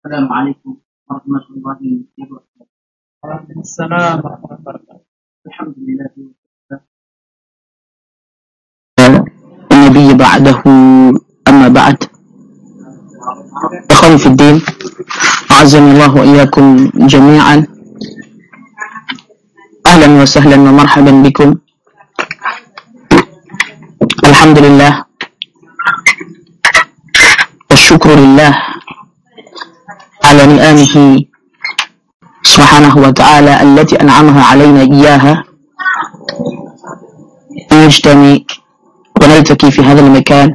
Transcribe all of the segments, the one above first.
Assalamualaikum warahmatullahi wabarakatuh. Waalaikumsalam warahmatullahi wabarakatuh. Alhamdulillah. النبي بعده أما بعد إخواني في الدين أعزني الله وإياكم جميعا أهلا وسهلا ومرحبا بكم. الحمد لله والشكر لله على نعمه سبحانه وتعالى التي أنعمها علينا إياها نجتمع ونلتقي في هذا المكان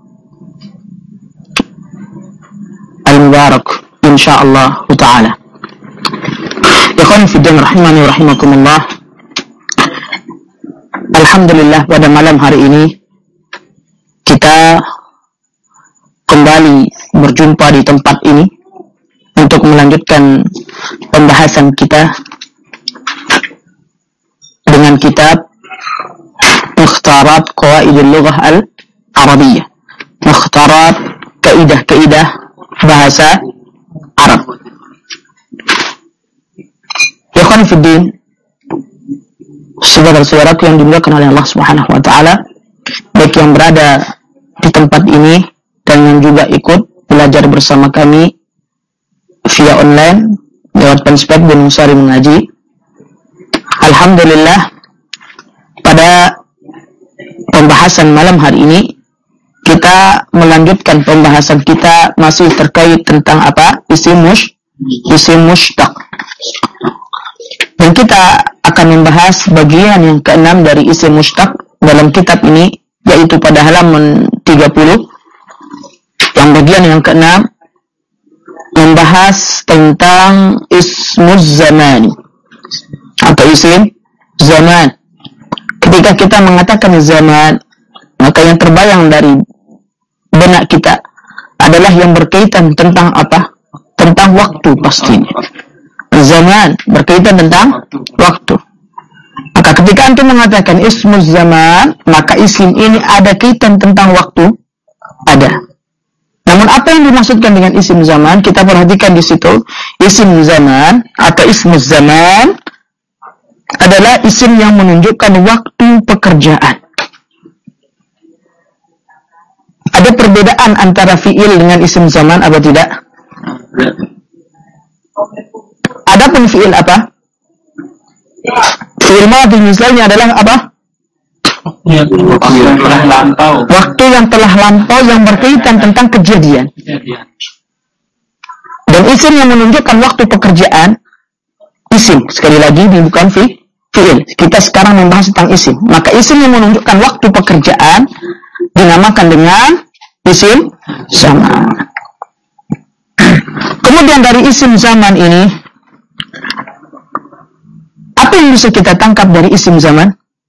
المبارك إن شاء الله تعالى. Ikhwan fillah rahimani wa rahimakumullah. Alhamdulillah pada malam hari ini kita kembali berjumpa di tempat ini untuk melanjutkan pembahasan kita dengan kitab Mukhtarat Qawaidul Lughah Al-Arabiyyah. Mukhtarat kaidah-kaidah bahasa Arab. Ikhwan fiddin, saudara-saudaraku yang dimuliakan oleh Allah Subhanahu wa taala, baik yang berada di tempat ini dan yang juga ikut belajar bersama kami via online lewat Penspek dan Musari Mengaji. Alhamdulillah, pada pembahasan malam hari ini kita melanjutkan pembahasan kita masih terkait tentang apa? Isim mushtaq. Dan kita akan membahas bagian yang keenam dari isim mushtaq dalam kitab ini, yaitu pada halaman 30. Yang bagian yang keenam membahas tentang ismuz zaman atau isim zaman. Ketika kita mengatakan zaman, maka yang terbayang dari benak kita adalah yang berkaitan tentang apa? Tentang waktu pastinya. Zaman berkaitan tentang waktu. Maka ketika antum mengatakan ismuz zaman, maka isim ini ada kaitan tentang waktu? Ada. Namun apa yang dimaksudkan dengan isim zaman? Kita perhatikan di situ. Isim zaman atau ismuz zaman adalah isim yang menunjukkan waktu pekerjaan. Ada perbedaan antara fi'il dengan isim zaman apa tidak? Adapun fi'il apa? Fi'il madhi misalnya adalah apa? Waktu yang telah lampau yang berkaitan tentang kejadian. Dan isim yang menunjukkan waktu pekerjaan, isim, sekali lagi bukan fi'il. Kita sekarang membahas tentang isim. Maka isim yang menunjukkan waktu pekerjaan dinamakan dengan isim zaman. Kemudian dari isim zaman ini, apa yang bisa kita tangkap dari isim zaman?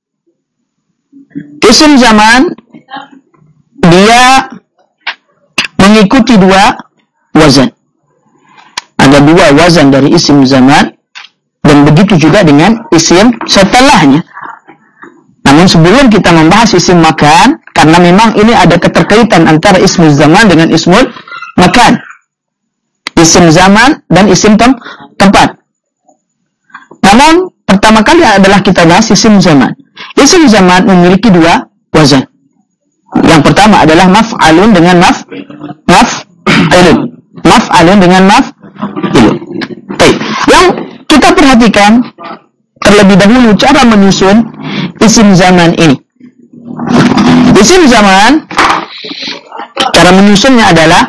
Isim zaman dia mengikuti dua wazan. Ada dua wazan dari isim zaman. Dan begitu juga dengan isim setelahnya. Namun sebelum kita membahas isim makan, karena memang ini ada keterkaitan antara ismul zaman dengan ismul makan. Isim zaman dan isim tempat. Namun pertama kali adalah kita bahas isim zaman. Isim zaman memiliki dua wazan. Yang pertama adalah maf'alun dengan maf'ilun. Maf'alun dengan maf'ilun. Baik. Yang kita perhatikan terlebih dahulu cara menyusun isim zaman ini. Isim zaman, cara menyusunnya adalah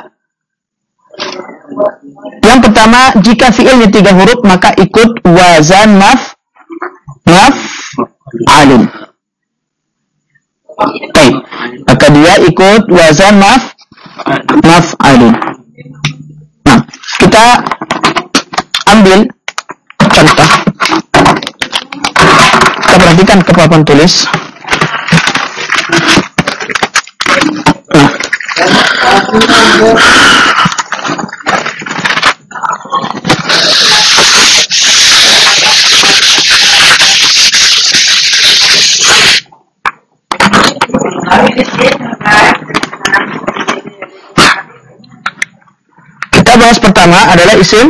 yang pertama, jika fi'ilnya 3 huruf maka ikut wazan maf'alun. Baik, maka dia ikut wazan maf'alun. Nah, kita ambil contoh. Kita perhatikan ke papan tulis. Nah. Kita bahas pertama adalah isim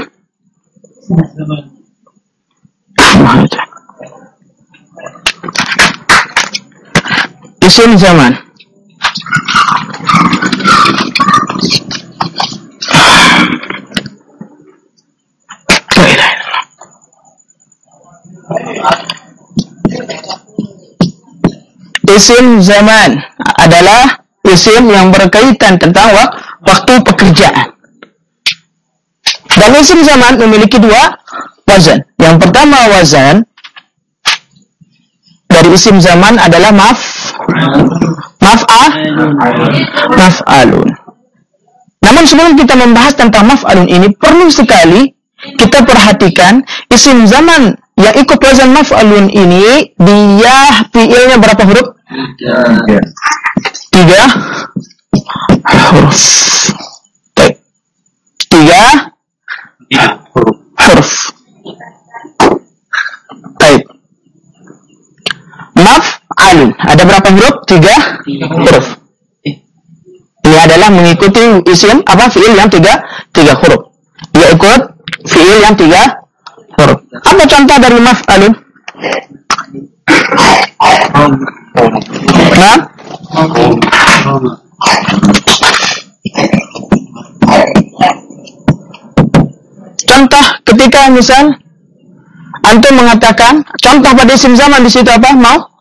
zaman. Isim zaman adalah isim yang berkaitan tentang waktu pekerjaan. Dan isim zaman memiliki dua wazan. Yang pertama wazan dari isim zaman adalah maf'alun. Namun sebelum kita membahas tentang maf'alun ini, perlu sekali kita perhatikan isim zaman yang ikut wazan maf'alun ini, dia fi'ilnya berapa huruf? 3 huruf. 3 huruf. Baik. Maf'alun ada berapa huruf? 3 huruf. Ini adalah mengikuti isim fi'il yang 3 huruf. Dia ikut fi'il yang 3 huruf. Apa contoh dari maf'alun? Nah, contoh ketika misal antum mengatakan contoh pada isim zaman di situ apa?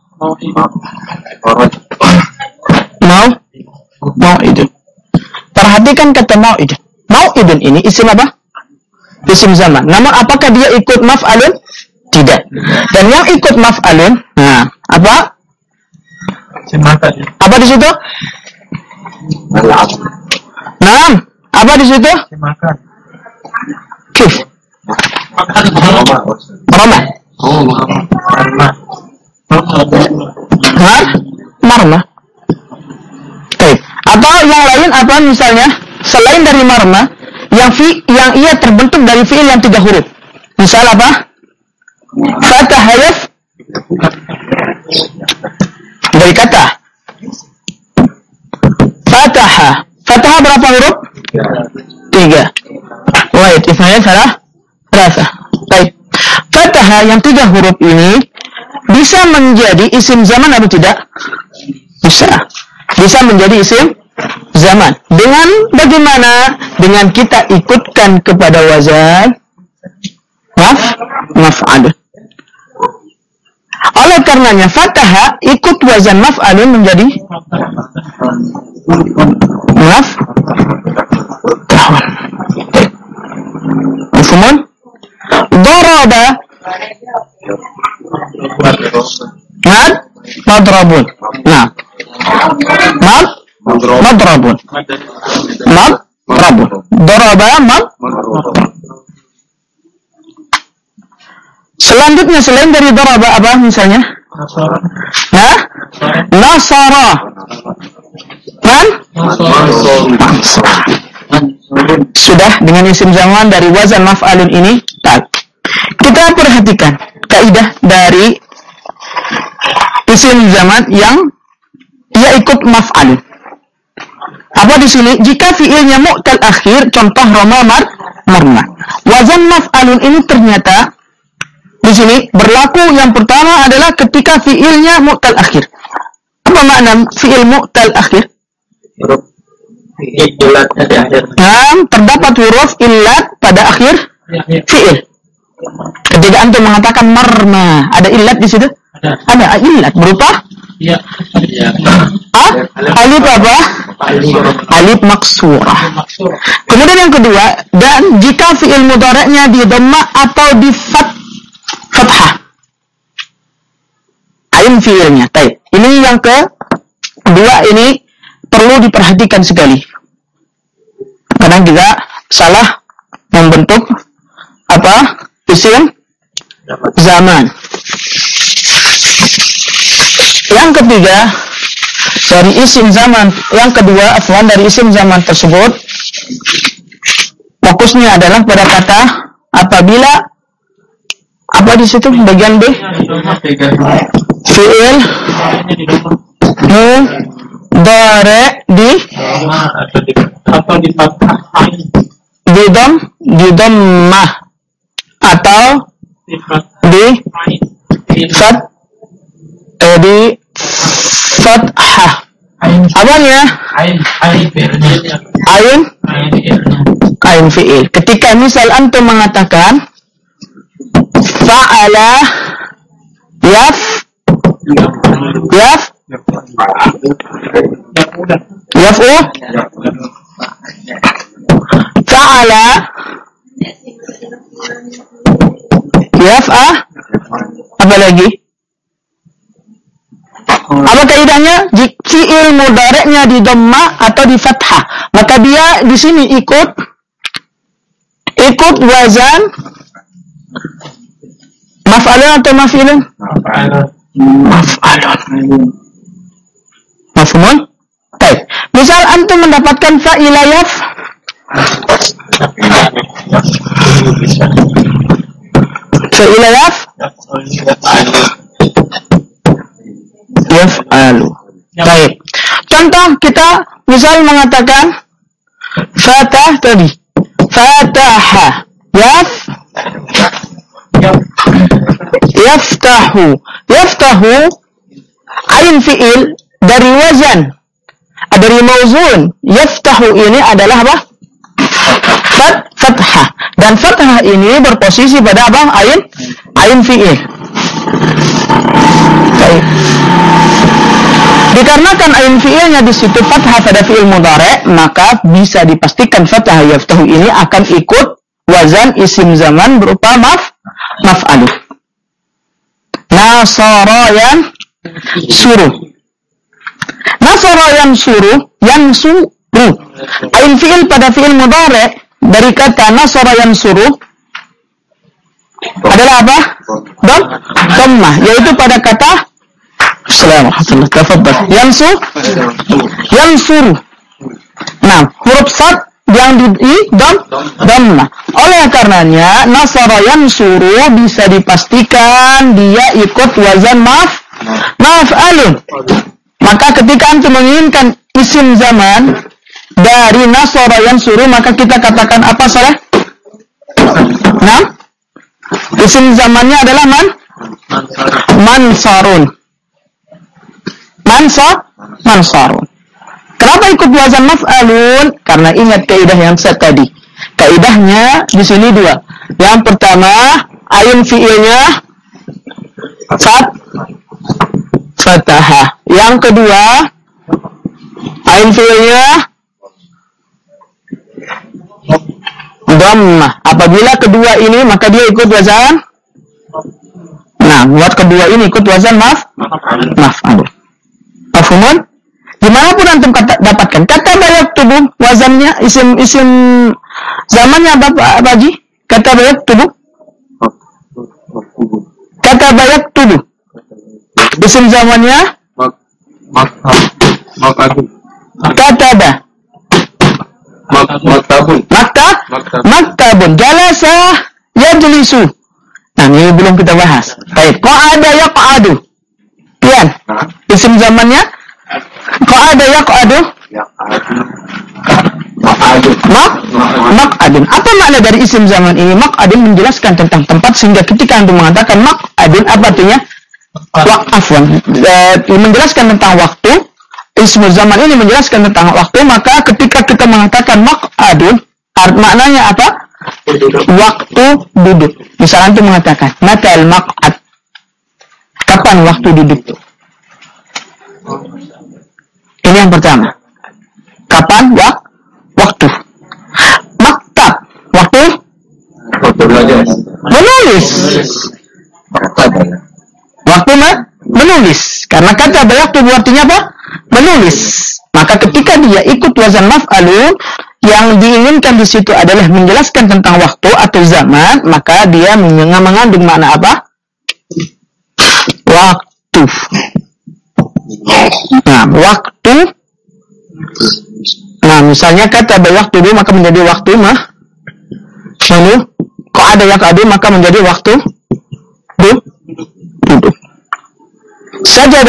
Mau'idun. Perhatikan kata mau'idun. Mau'idun ini isim apa? Isim zaman. Namun apakah dia ikut maf'alun? Tidak. Dan yang ikut maf'alun, nah, apa? Apa di situ? Nah, apa di situ? Kif. Marmah. Marmah. Baik. Atau yang lain apa misalnya? Selain dari marmah, yang ia terbentuk dari fi'il yang 3 huruf. Misal apa? Fatah hayaf dari kata Fataha. Fataha berapa huruf? 3. Wait, ismanya salah. Rasa. Baik. Fataha yang 3 huruf ini bisa menjadi isim zaman atau tidak? Bisa. Bisa menjadi isim zaman. Dengan bagaimana? Dengan kita ikutkan kepada wazan maf'alun. Oleh karenanya fataha ikut wazan maf'alun menjadi maf'ulun. Daraba madrabun. Nah, madrabun. Daraba Selanjutnya selain dari daraba apa misalnya? Nasara. Sudah dengan isim zaman dari wazan maf'alun ini. Kita perhatikan kaidah dari isim zaman yang ia ikut maf'alun. Apa di sini? Jika fiilnya mu'tal akhir, contoh roma marma. Wazan maf'alun ini ternyata di sini berlaku yang pertama adalah ketika fiilnya mu'tal akhir. Apa makna fiil mu'tal akhir? Illat pada akhir. Terdapat huruf illat pada akhir fiil. Ketika antum mengatakan marma, ada illat di situ? Ada illat berupa? Alif apa? Alif maksurah. Kemudian yang kedua, dan jika fiil mudhari'nya di dhamma atau di fathah. Ain fiilnya. Baik. Ini yang kedua, ini perlu diperhatikan sekali. Kadang kita salah membentuk isim zaman. Yang ketiga, dari isim zaman, yang kedua, dari isim zaman tersebut, fokusnya adalah pada kata apabila apa di situ bagian B? Fiil mudhari di dham di dhammah atau di fathah. Apanya? Ain fi'il. Ketika misal antum mengatakan fa'ala yaf'u fa'ala yaf'ah, apa lagi? Apa kaidahnya? Fi'il mudhari'nya di dhammah atau di fathah, maka dia di sini ikut wazan maf'alun atau maf'ilun? Maf'alun. Mafhumun? Baik. Misal antum mendapatkan fa'ila yaf'alu. Baik. Contoh kita misal mengatakan fataha yaftahu ain fi'il dari wazan, dari mauzun. Yaftahu ini adalah apa? Fathah, dan fathah ini berposisi pada apa? Ain fi'il. Baik. Dikarenakan ain fi'ilnya di situ fathah pada fi'il mudhari', maka bisa dipastikan fathah yaftahu ini akan ikut wazan isim zaman berupa maf'alu. Nasara yansuru. Ain fi'il pada fi'il mudhari' dari kata nasara yansuru adalah apa? Dhammah, yaitu pada kata Assalamualaikum. Tafadhal. Yansuru. Nah, huruf sad yang di dhammah. Oleh karenanya nasara yansuru bisa dipastikan dia ikut wazan maf'alun. Maka ketika antum menginginkan isim zaman dari nasara yansuru, maka kita katakan apa salah? Nah, isim zamannya adalah mansarun. Kenapa ikut wazan maf'alun? Karena ingat kaidah yang tadi. Kaidahnya di sini dua. Yang pertama, ain fi'ilnya fathah. Yang kedua, ain fi'ilnya dhammah. Apabila kedua ini, maka dia ikut wazan. Nah, buat kedua ini ikut wazan maf'alun. Mafhumun? Dimanapun antum dapatkan kata bayak tubuh wazannya isim zamannya apa Haji? Kata bayak tubuh isim zamannya maktabun jalasa yajlisu. Nah, ini belum kita bahas. Baik, qa'ada yaq'adu. Kian, isim zamannya qa'ada yaq'adu. Maq'adun. Apa makna dari isim zaman ini? Maq'adun menjelaskan tentang tempat, sehingga ketika antum mengatakan maq'adun, apa artinya? Menjelaskan tentang waktu. Isim zaman ini menjelaskan tentang waktu, maka ketika kita mengatakan maq'adun, maknanya apa? Waktu duduk. Misalnya antum mengatakan matal maq'ad. Kapan waktu duduk? Ini yang pertama. Kapan waktu? Maktab. Waktu belajar. Menulis. Waktu menulis. Karena kata waktu artinya apa? Menulis. Maka ketika dia ikut wazan maf'alun, yang diinginkan di situ adalah menjelaskan tentang waktu atau zaman, maka dia mengandung makna apa? Waktu. Nah, waktu. Nah, misalnya kata waktu dulu maka menjadi waktu lalu kok ada yang adu maka menjadi waktu duduk. Sajada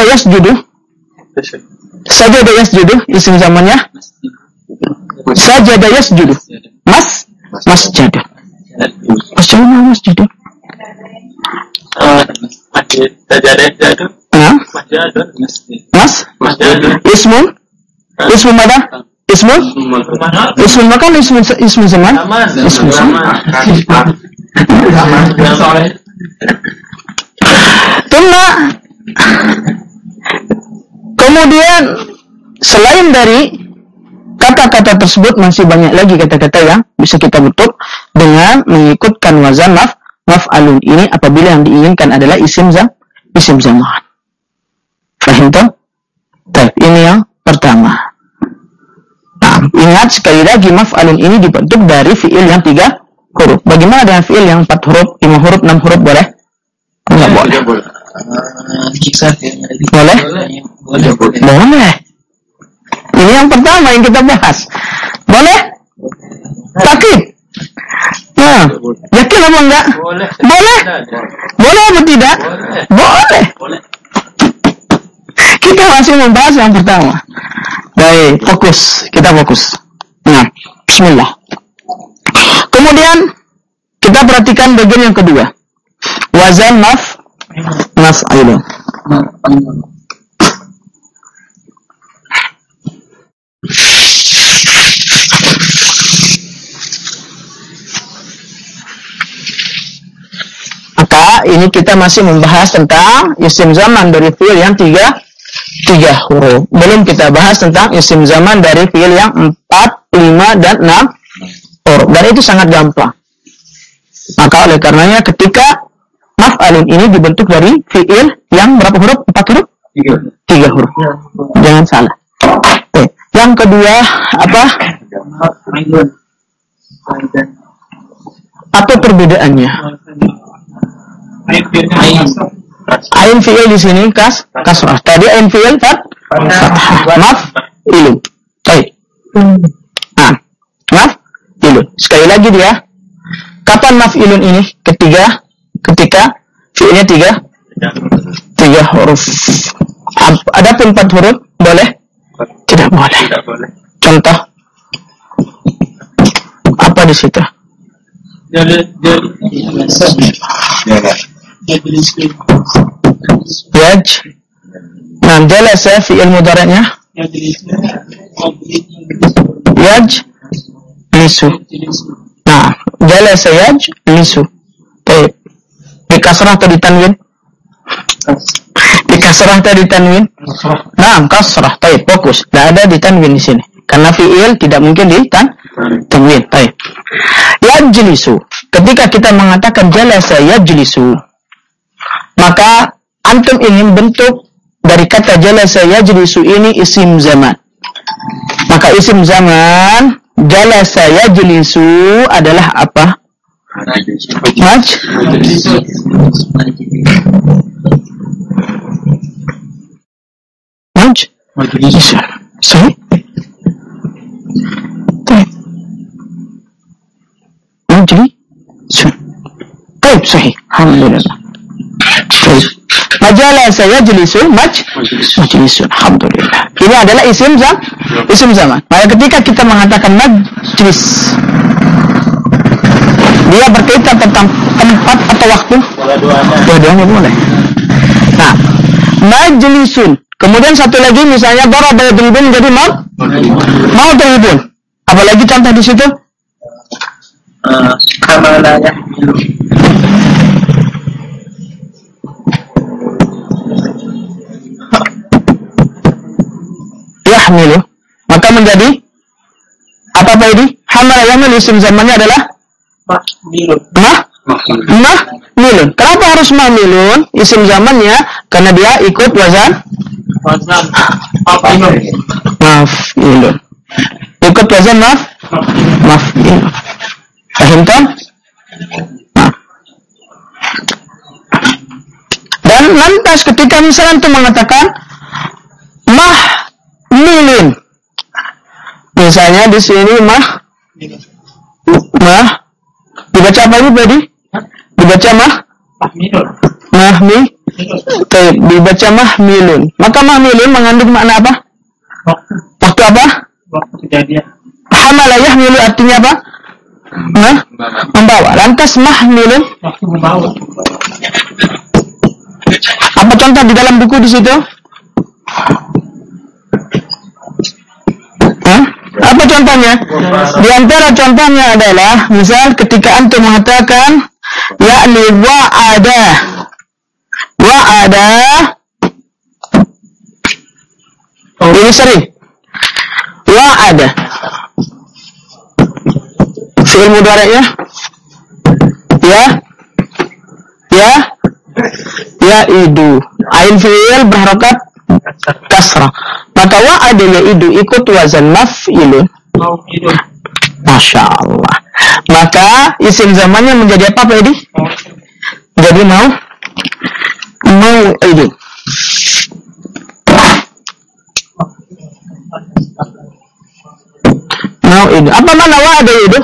yasjudu isim zamannya sajada yasjudu. masjidun. Masjidun. Nah, ismu mana? Ismu makan ismu zaman. Kemudian selain dari kata-kata tersebut masih banyak lagi kata-kata yang bisa kita bentuk dengan mengikutkan wazan maf'alun ini apabila yang diinginkan adalah isim zaman. Paham tak? Baik, ini yang pertama. Nah, ingat sekali lagi maf'alun ini dibentuk dari fi'il yang 3 huruf. Bagaimana dengan fi'il yang 4 huruf, 5 huruf, 6 huruf boleh? Enggak boleh. Boleh. Ini yang pertama yang kita bahas. Boleh? Takib. Nah, yakin apa enggak? Boleh. Boleh atau tidak? Boleh. Kita masih membahas yang pertama. Baik, kita fokus. Nah, bismillah. Kemudian kita perhatikan bagian yang kedua. Wazan maf'ilun. Maka ini kita masih membahas tentang isim zaman dari fi'il yang 3 huruf. Belum kita bahas tentang isim zaman dari fi'il yang 4, 5 dan 6 huruf. Dan itu sangat gampang. Maka oleh karenanya ketika maf'alun ini dibentuk dari fi'il yang berapa huruf? 4 huruf? 3 huruf. Jangan salah. Yang kedua apa? Apa perbedaannya? Ain fi'il di sini kasrah. Tadi ain fi'il maf'ilun. Baik. Nah, maf'ilun. Sekali lagi dia. Kapan maf'ilun ini? Ketika fi'ilnya 3 huruf. Adapun 4 huruf boleh? Tidak boleh. Contoh apa di situ? Nah, jalasa fi'il mudhari'nya yajlisu. Nah, jalasa yajlisu. Baik. Di kasrah atau di tanwin? Di kasrah atau di tanwin? Nah, kasrah. Baik, fokus. Tidak ada di tanwin di sini. Karena fi'il tidak mungkin di tanwin. Baik. Yajlisu. Ketika kita mengatakan jalasa yajlisu, maka antum ingin bentuk dari kata jalasa yajlisu ini isim zaman. Maka isim zaman jalasa yajlisu adalah apa? Majlisun. Sahih? Majlisun. Baik, sahih. Alhamdulillah. Majalasa yajlisu majlisun. Alhamdulillah. Ini adalah isim zaman. Maka ketika kita mengatakan majlis, dia berkaitan tentang tempat atau waktu? Dua-duanya boleh. Nah, majlisun. Kemudian satu lagi misalnya daraba yadribun menjadi mau dribun. Apalagi contoh di situ? Hamala yahmilu. Maka menjadi apa ini? Hamala yahmilu isim zamannya adalah mahmilun. Kenapa harus mahmilun? Isim zamannya karena dia ikut wazan maf'ilun. Ikut wazan maf'ilun. Paham tak? Nah. Dan lantas ketika misalnya itu mengatakan mahmilun, misalnya di sini dibaca apa ini tadi? Dibaca dibaca mahmilun. Maka mahmilun mengandung makna apa? Waktu apa? Waktu kejadian. Hamala yahmilu artinya apa? membawa. Lantas mahmilun, waktu membawa. apa contoh di dalam buku di situ? Apa contohnya? Di antara contohnya adalah misal ketika antum mengatakan yakni wa'ada ini sering wa'ada fi'il mudhari'nya ya'idu ain fi'il berharokat kasrah, maka wa'ada ya'idu ikut wazan maf'ilun. Masya Allah. Maka isim zamannya menjadi apa Pak Edi? Jadi mau'idun. Mau'idun. Apa mana wa'ada ya'idu?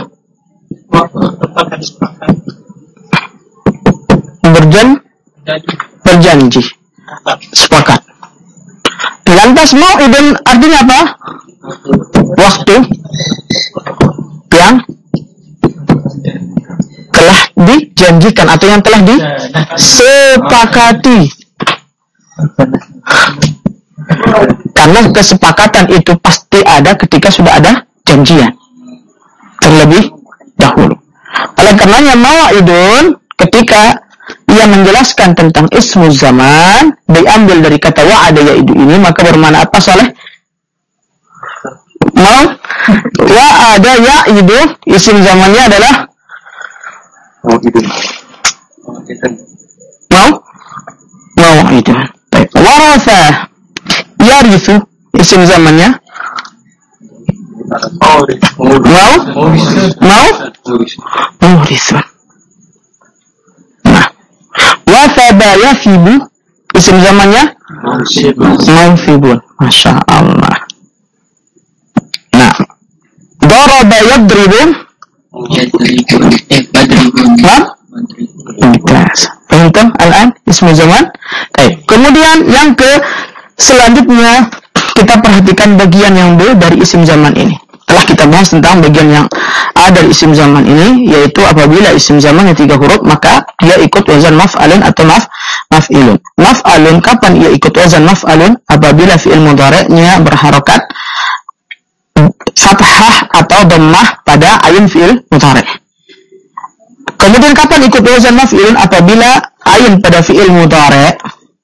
Berjanji. Sepakat. Lantas mau'idun artinya apa? Waktu yang telah dijanjikan atau yang telah disepakati. Karena kesepakatan itu pasti ada ketika sudah ada janjian terlebih dahulu. Oleh karenanya mau'idun ketika ia menjelaskan tentang ismu zaman diambil dari kata wa'ada ya'idu ini, maka bermakna apa Saleh? Wa'ada ya'idu isim zamannya adalah mau'idun. Baik. Waratha yarithu isim zamannya mau'ithun. Wathaba yafibu isim zamannya mawfibun. Masya Allah. Nah, daraba yadribun mumtaz. Fahimtum al-an ismu zaman? Baik. Kemudian yang selanjutnya kita perhatikan bagian yang B dari isim zaman ini. Telah kita bahas tentang bagian yang A dari isim zaman ini, yaitu apabila isim zamannya 3 huruf maka dia ikut wazan maf'alun atau maf'ilun. Maf'alun kapan ia ikut wazan maf'alun? Apabila fi'il mudhari'nya berharokat fathah atau dhammah pada ain fi'il mudhari'. Kemudian kapan ikut wazan maf'ilun? Apabila ain pada fi'il mudhari'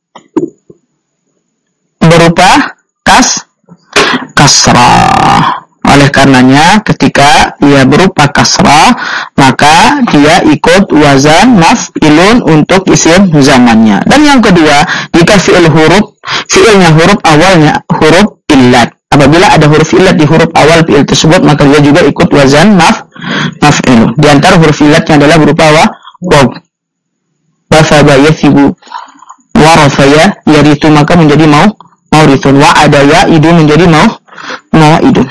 berupa kasrah. Oleh karenanya ketika ia berupa kasrah maka dia ikut wazan maf'ilun untuk isim zamannya. Dan yang kedua, jika fi'ilnya huruf awalnya huruf illat. Apabila ada huruf illat di huruf awal fi'il tersebut maka dia juga ikut wazan maf'ilun. Di antara huruf illatnya adalah berupa waw. Bafaba yathibu warafaya yarithu maka menjadi mau'rithun. Wa'ada ya'idu menjadi mau'idun.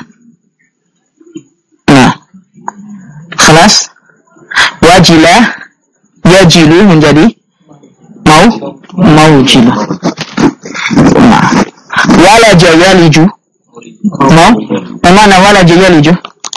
Nah, kelas wajilah yajilu menjadi maujilu. Nah, wala jayaliju mana wala jayaliju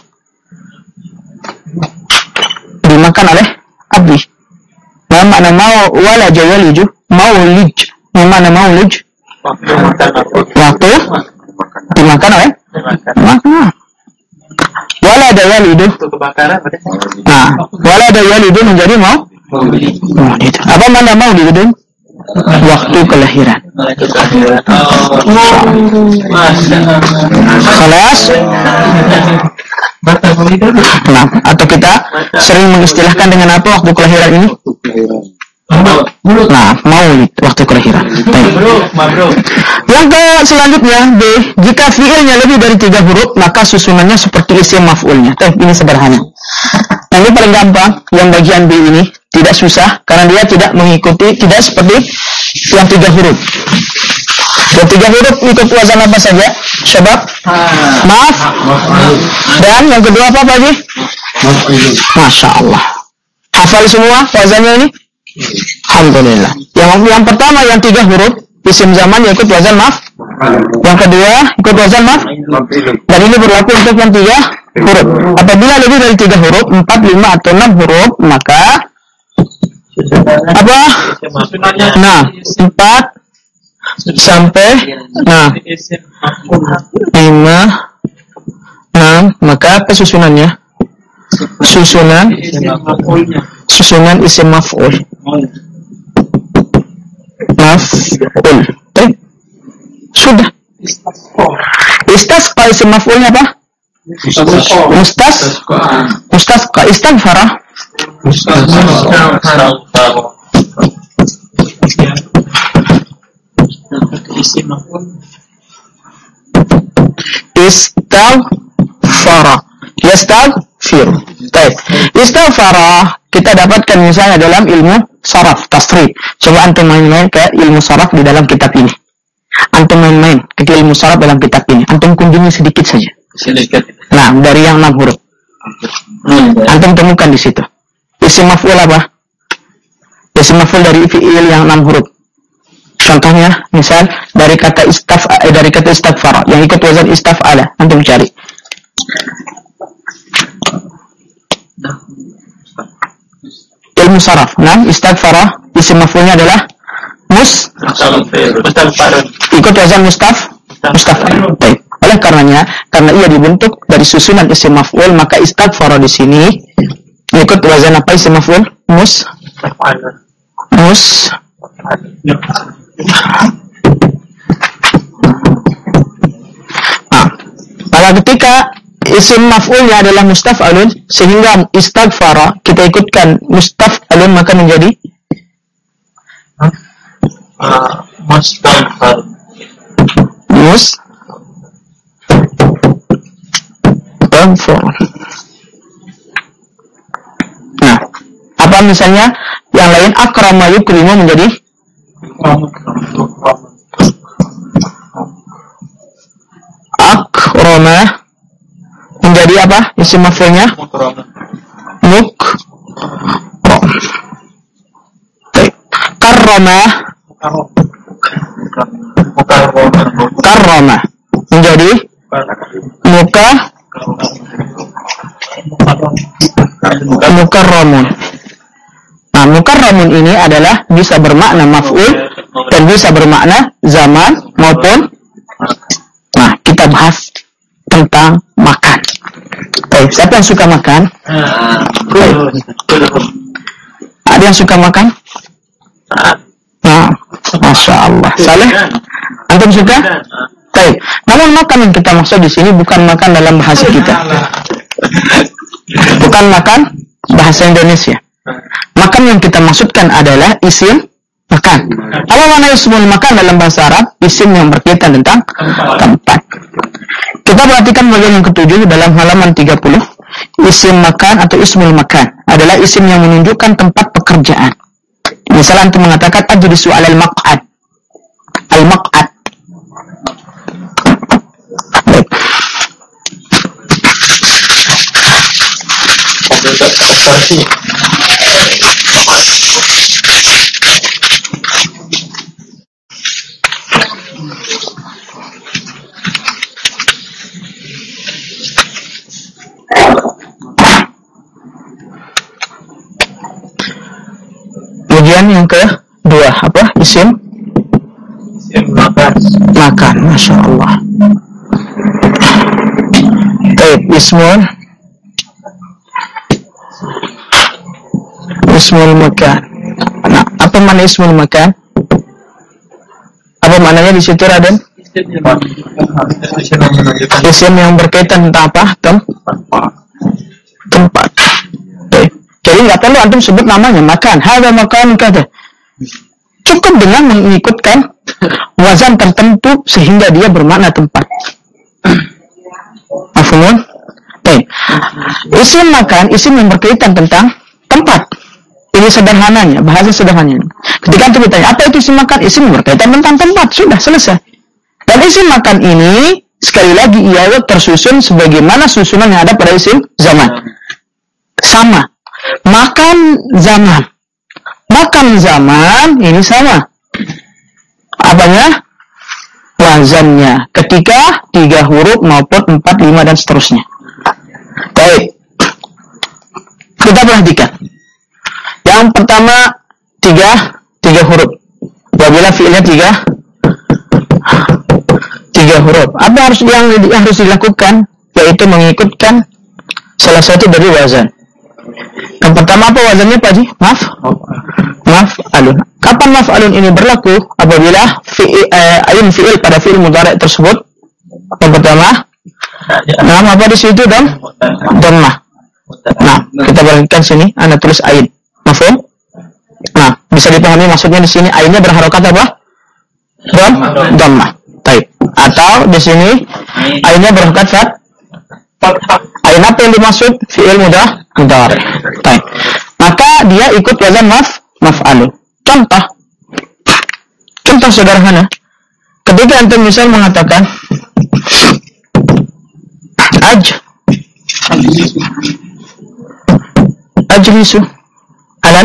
dimakan oleh abdi. Mana wala jayaliju maulij mana maulij waktu dimakan oleh maka wala dayalidu. Nah, wala dayalidu menjadi maulid. Apa mana maulidun? Waktu kelahiran. Kelas. Nah, atau kita sering mengistilahkan dengan apa waktu kelahiran ini? Nah, maulid waktu kelahiran. Yang selanjutnya B, jika fi'ilnya lebih dari 3 huruf maka susunannya seperti isim maf'ulnya. Ini sederhana. Nah, ini paling gampang. Yang bagian B ini tidak susah karena dia tidak seperti yang 3 huruf. Yang 3 huruf ikut wazan apa saja? Syabab, maaf. Dan yang kedua apa lagi? Masya Allah. Hafal semua wazannya ini? Alhamdulillah. Yang pertama yang 3 huruf isim zaman ikut wazan Yang kedua ikut wazan dan ini berlaku untuk yang 3 huruf. Apabila lebih dari 3 huruf, 4, 5 atau 6 huruf, maka apa? Nah, 4 sampai 5, 6, maka apa susunannya? Susunan isim maf'ul. Sudah. Istasqa isim maf'ulnya apa? Mustasqa istighfara. Istighfara. Yastaghfir. Baik. Istighfara kita dapatkan misalnya dalam ilmu saraf, tasrif. Coba antum main-main ke ilmu saraf di dalam kitab ini. Antum main-main ke ilmu saraf dalam kitab ini. Antum kunjungi sedikit saja. Nah, dari yang 6 huruf. Antum temukan di situ. Isim maf'ul apa? Isim maf'ul dari fi'il yang 6 huruf. Contohnya, misal dari kata istighfara yang ikut wazan istaf'ala. Antum cari. Ilmu saraf. Nah, istighfara isim maf'ulnya adalah ikut wazan mustaf'al. Baik. Oleh karenanya, karena ia dibentuk dari susunan isim maf'ul, maka istighfara di sini ikut wazan apa isim maf'ul? Pada ketika isim maf'ulnya adalah mustaf'alun, sehingga istighfara kita ikutkan mustaf'alun, maka menjadi mustaf'al. Nah, apa misalnya yang lain? Akrama yukrimu menjadi akrama menjadi apa? Isim maf'ulnya karrama menjadi mukarramun. Nah, mukarramun ini adalah bisa bermakna maf'ul dan bisa bermakna zaman maupun. Nah, kita bahas tentang makan. Baik, siapa yang suka makan? Ada yang suka makan? Nah, Masya Allah. Saleh, antum suka? Baik. Namun makan yang kita maksud di sini bukan makan dalam bahasa kita. Bukan makan bahasa Indonesia. Makan yang kita maksudkan adalah isim makan. Apa makna ismul makan dalam bahasa Arab? Isim yang berkaitan tentang tempat. Kita perhatikan bagian yang ketujuh dalam halaman 30. Isim makan atau ismul makan adalah isim yang menunjukkan tempat pekerjaan. Misalnya antum mengatakan ajlisu 'alal maq'ad. Al-maq'ad. Kemudian yang kedua apa? Isim makan. Masya Allah. Baik, ismul makan. Nah, apa makna ismul makan? Apa maknanya di situ, Raden? Isim yang berkaitan tentang apa? Tempat. Baik. Jadi nggak perlu antum sebut namanya makan. Hadza makan kata. Cukup dengan mengikutkan wazan tertentu sehingga dia bermakna tempat. Afwan. Baik. Isim makan, isim yang berkaitan tentang tempat. Ini sederhananya, bahasa sederhananya. Ketika antum ditanya, apa itu isim makan? Isim berkaitan tentang tempat, sudah selesai. Dan isim makan ini sekali lagi ia tersusun sebagaimana susunan yang ada pada isim zaman. Sama. Makan zaman. Makan zaman ini sama. Apanya? wazannya ketika 3 huruf maupun 4, 5 dan seterusnya. Baik. Kita perhatikan. Yang pertama 3 huruf. Apabila fi'ilnya 3 huruf, apa yang harus dilakukan? Yaitu mengikutkan salah satu dari wazan. Yang pertama apa wazannya Pak Haji? Maf'alun. Kapan maf'alun ini berlaku? Apabila ain fi'il pada fi'il mudhari' tersebut. Yang pertama, apa di situ dhammah. Nah, kita perhatikan sini, Anda tulis ain. Mafhum? Nah, bisa dipahami maksudnya di sini ainnya berharokat apa? Dhammah. Baik. Atau di sini ainnya berharokat ain apa yang dimaksud? Fi'il mudhari'. Baik. Maka dia ikut wazan maf'alun. Contoh sederhana. Ketika antum misal mengatakan ajlisu alal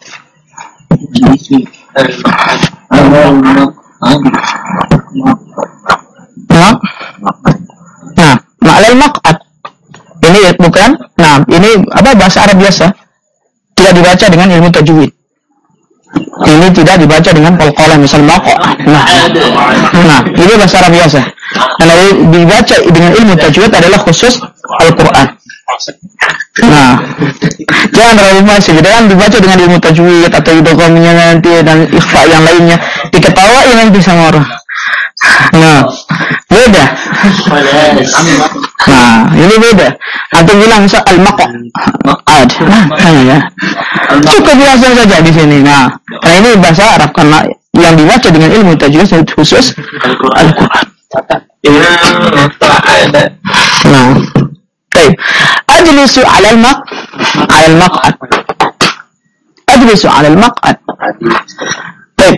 ma'alal maq'ad. Ini bukan. Nah, ini apa bahasa Arab biasa. Tidak dibaca dengan ilmu tajwid. Ini tidak dibaca dengan qalqalah misal maq'ad. Nah, ini bahasa Arab biasa. Kalau dibaca dengan ilmu tajwid adalah khusus Al-Qur'an. Nah, jangan terlalu masif. Jangan dibaca dengan ilmu tajwid atau idghamnya nanti dan ikhfa yang lainnya. Diketawain nanti sama orang. Nah, beda. Nah, ini beda. Atau bilang misal al-maq'ad. Nah, ya. Cukup biasa saja di sini. Nah, karena ini bahasa Arab karena yang dibaca dengan ilmu tajwid khusus Al-Qur'an. Nah, baik. Ajlisu 'alal maq'ad. Ajlisu 'alal maq'ad. Baik.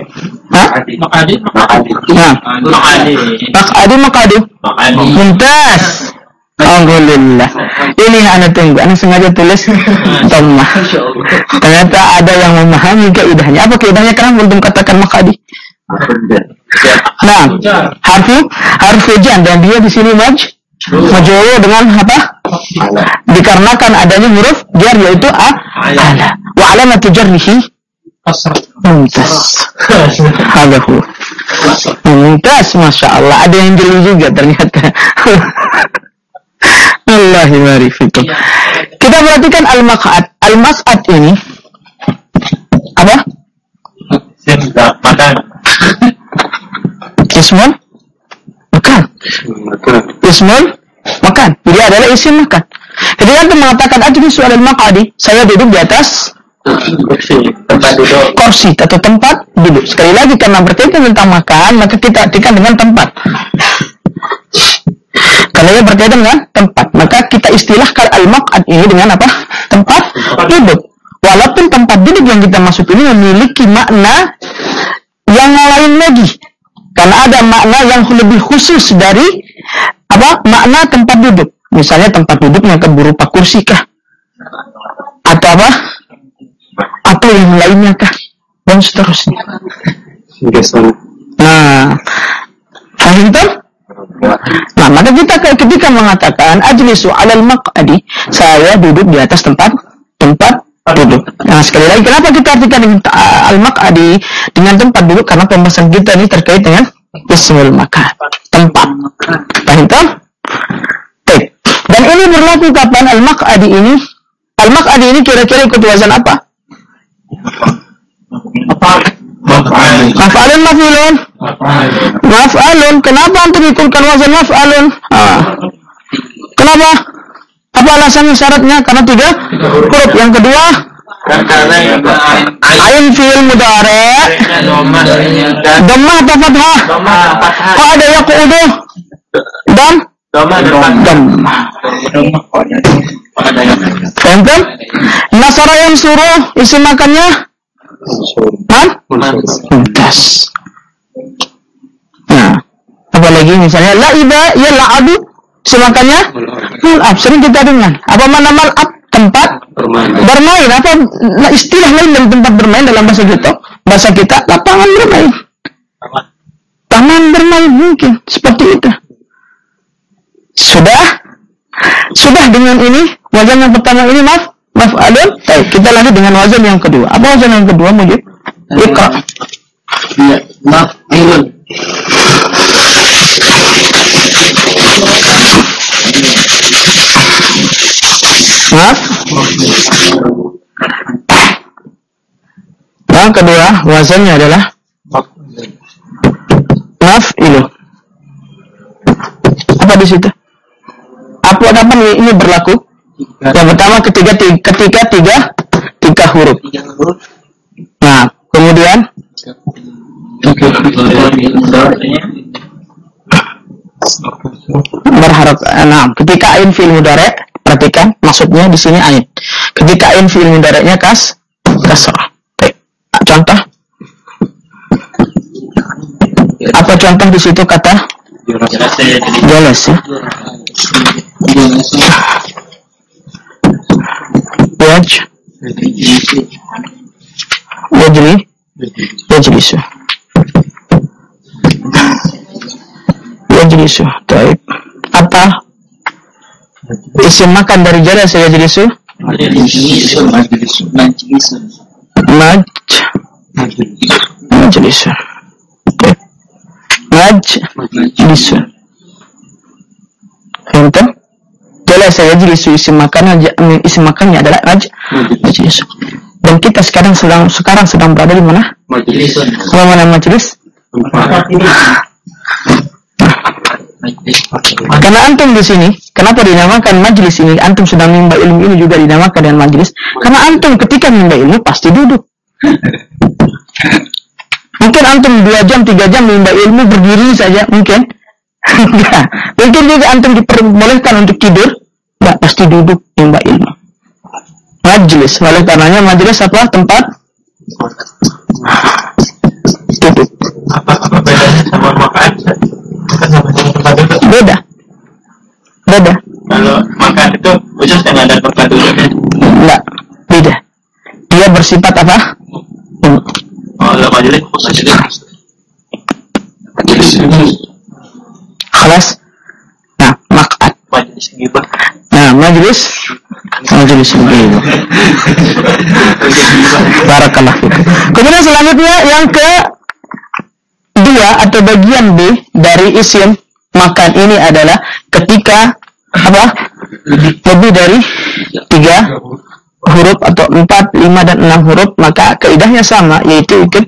Maq'adi. Mumtaz. Alhamdulillah. Ini yang anda tunggu. Anda sengaja tulis dhammah. Ternyata ada yang memahami kaidahnya. Apa kaidahnya? Kenapa belum katakan maq'adi? Nah, harfu jan dan dia di sini majrur dengan apa? Dikarenakan adanya huruf jar yaitu ala. Wa alamatu jarrihi mumtaz. Hadahu. Mumtaz, masya Allah. Ada yang jeli juga ternyata. Allah yarifikum. Kita perhatikan al-maq'ad. Al-mas'ad ini apa? Ismul makan. Jadi adalah isim makan. Jadi antum mengatakan ajlisu 'alal maq'adi, saya duduk di atas kursi atau tempat duduk. Sekali lagi karena berkaitan tentang makan, maka kita artikan dengan tempat. Kalau ia berkaitan dengan tempat, maka kita istilahkan al-maq'ad ini dengan apa? Tempat duduk. Walaupun tempat duduk yang kita maksud ini memiliki makna yang lain lagi. Karena ada makna yang lebih khusus dari apa? Makna tempat duduk. Misalnya tempat duduknya berupa kursi kah? Atau apa? Atau yang lainnya kah? Dan seterusnya. Nah, faham tak? Nah, maka kita ketika mengatakan ajlisu 'alal maq'adi, saya duduk di atas tempat duduk. Nah, sekali lagi kenapa kita artikan al-maq'adi dengan tempat duduk? Karena pembahasan kita ini terkait dengan ismul makan, tempat. Paham tak? Baik. Dan ini berlaku kapan al-maq'adi ini? Al-maq'adi ini kira-kira ikut wazan apa? Maf'alun maf'ulun. Maf'alun. Kenapa antum ikutkan wazan maf'alun? Kenapa? Apa alasannya syaratnya? Karena 3 huruf. Yang kedua, ain fi'il mudhari' dhammah atau fathah? Kok ada yaqudu dan dhammah. Paham? Nasara yang suruh isi makannya mumtaz. Nah, apalagi misalnya la'iba ya la'adu semakannya mal'ab. Sering kita dengar. Apa mana mal'ab? Tempat bermain. Apa istilah lain dari tempat bermain dalam bahasa kita? Bahasa kita lapangan bermain. Taman bermain, mungkin seperti itu. Sudah dengan ini wazan yang pertama ini maf'alun. Baik, kita lanjut dengan wazan yang kedua. Apa wazan yang kedua, Mujib? Iqra. Ya, maf'ilun. Yang kedua wazannya adalah maf'ilun. Apa di situ? Apa ini berlaku? Yang pertama ketika tiga huruf. Nah, kemudian berharap. Nah, ketika ain fi'il mudhari', perhatikan maksudnya di sini ain. Ketika ain fi'il mudhari'nya kasrah. Contoh. Apa contoh di situ kata? Jelas ya. Yajlisu. Baik. Apa isim makan dari jalas yajlisu? Majlisu. Majlisu. Entah. Jelas yajlisu isim makannya adalah majlisu. Dan kita sekarang sedang berada di mana? Majlisun. Mana majlis? Karena antum di sini, kenapa dinamakan majlis ini? Antum sedang menimba ilmu ini juga dinamakan dengan majlis. Karena antum ketika menimba ilmu pasti duduk. Mungkin antum 2 jam, 3 jam menimba ilmu berdiri saja, mungkin. Mungkin juga antum diperbolehkan untuk tidur, nggak pasti duduk menimba ilmu. Majlis, oleh karenanya majlis apa? Tempat duduk. Apa bedanya sama makan? Beda. Kalau makan itu khusus yang ada tempat duduknya? Enggak, beda. Dia bersifat apa? Kalau majelis Khalas. Nah, maq'ad. Majelis gibah. Nah, majelis gibah. Barakallah. Kemudian selanjutnya yang kedua atau bagian B dari isim makan ini adalah ketika lebih dari 3 huruf atau 4, 5 dan 6 huruf, maka kaidahnya sama, yaitu ikut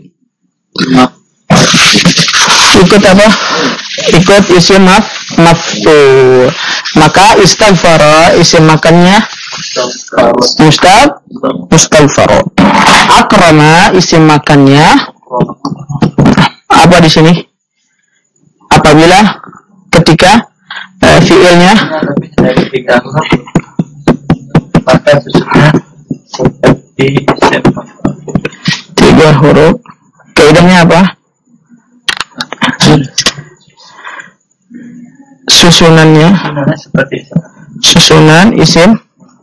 isim maf'ul. Maka istaghfara isim makannya mustaghfara. Akrama isim makannya apa di sini? Apabila ketika fiilnya maka susahnya seperti 3 huruf, kaidahnya apa? Susunannya seperti susunan isim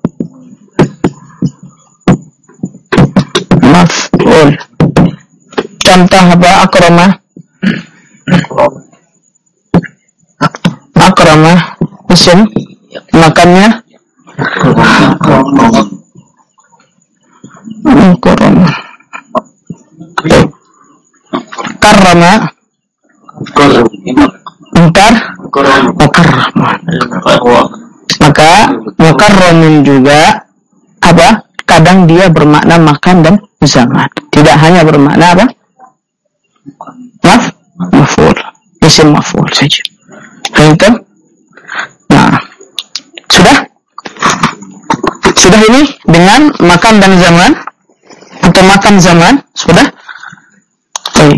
maf'ul. Contoh apa? Akrama isim makannya karrama mukarramah. Maka mukarramin juga apa? Kadang dia bermakna makan dan zaman. Tidak hanya bermakna apa? Maf'ul. Isim maf'ul saja. Itu. Nah, sudah ini dengan makan dan zaman atau makan zaman sudah. Baik.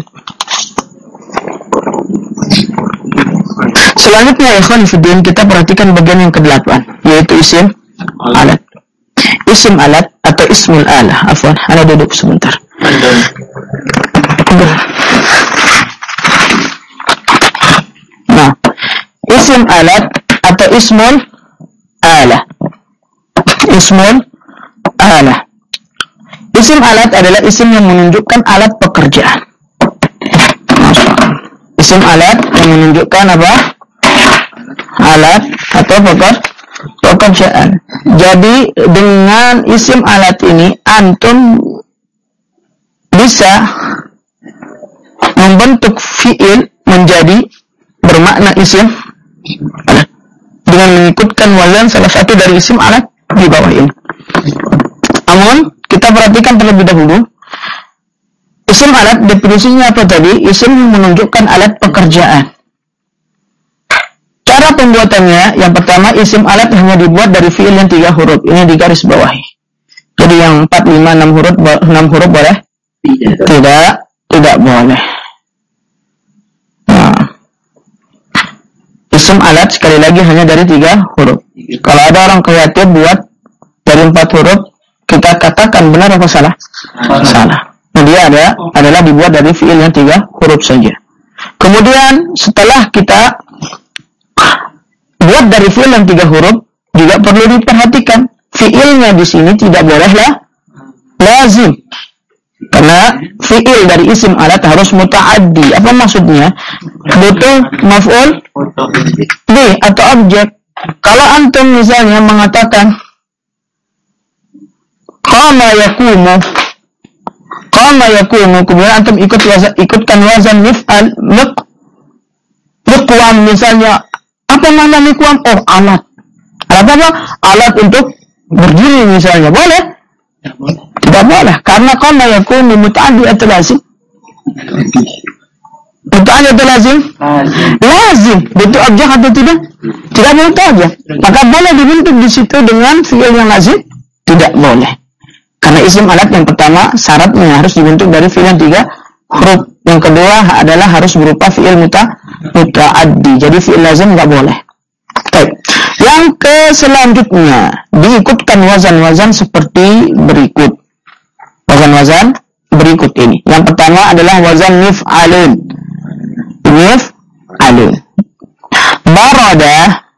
Selanjutnya ikhwan fillah, kita perhatikan bagian yang ke-8, yaitu isim alat. Isim alat atau ismul alah. Afwan, ana duduk sebentar. Nah, isim alat atau ismul alah. Ismul alah. Isim alat adalah isim yang menunjukkan alat pekerjaan. Isim alat yang menunjukkan apa? Alat atau pekerjaan. Jadi dengan isim alat ini antum bisa membentuk fiil menjadi bermakna isim alat dengan mengikutkan wazan salah satu dari isim alat di bawah ini. Namun kita perhatikan terlebih dahulu, isim alat definisinya apa tadi? Isim menunjukkan alat pekerjaan. Cara pembuatannya, yang pertama isim alat hanya dibuat dari fiil yang 3 huruf. Ini di garis bawahi. Jadi yang 4, 5, 6 huruf boleh? Tidak boleh. Nah, isim alat sekali lagi hanya dari 3 huruf. Kalau ada orang kreatif buat dari 4 huruf, kita katakan benar apa salah? Salah. Nah, dia adalah dibuat dari fiil yang 3 huruf saja. Kemudian setelah kita buat dari fiil yang 3 huruf, juga perlu diperhatikan fiilnya di sini tidak bolehlah lazim. Karena fiil dari isim alat harus muta'addi. Apa maksudnya? Butuh maf'ul bih atau objek. Kalau antum misalnya mengatakan qama yakumu, kemudian antum ikutkan wazan mif'al miqwam misalnya. Apa makna miqwam? Oh, alat. Alat apa? Alat untuk berdiri misalnya. Boleh? Tidak boleh. Karena qama yakunu muta'addi atau lazim? Muta'addi atau lazim? Lazim. Bentuk objek atau tidak? Tidak bentuk objek. Maka boleh dibentuk di situ dengan fiil yang lazim? Tidak boleh. Karena isim alat yang pertama syaratnya harus dibentuk dari fiil yang 3 huruf. Yang kedua adalah harus berupa fiil muta'addi. Jadi fiil lazim enggak boleh. Baik. Yang selanjutnya diikutkan wazan-wazan seperti berikut. Wazan-wazan berikut ini. Yang pertama adalah wazan mif'alun. Mif'alun. Barada,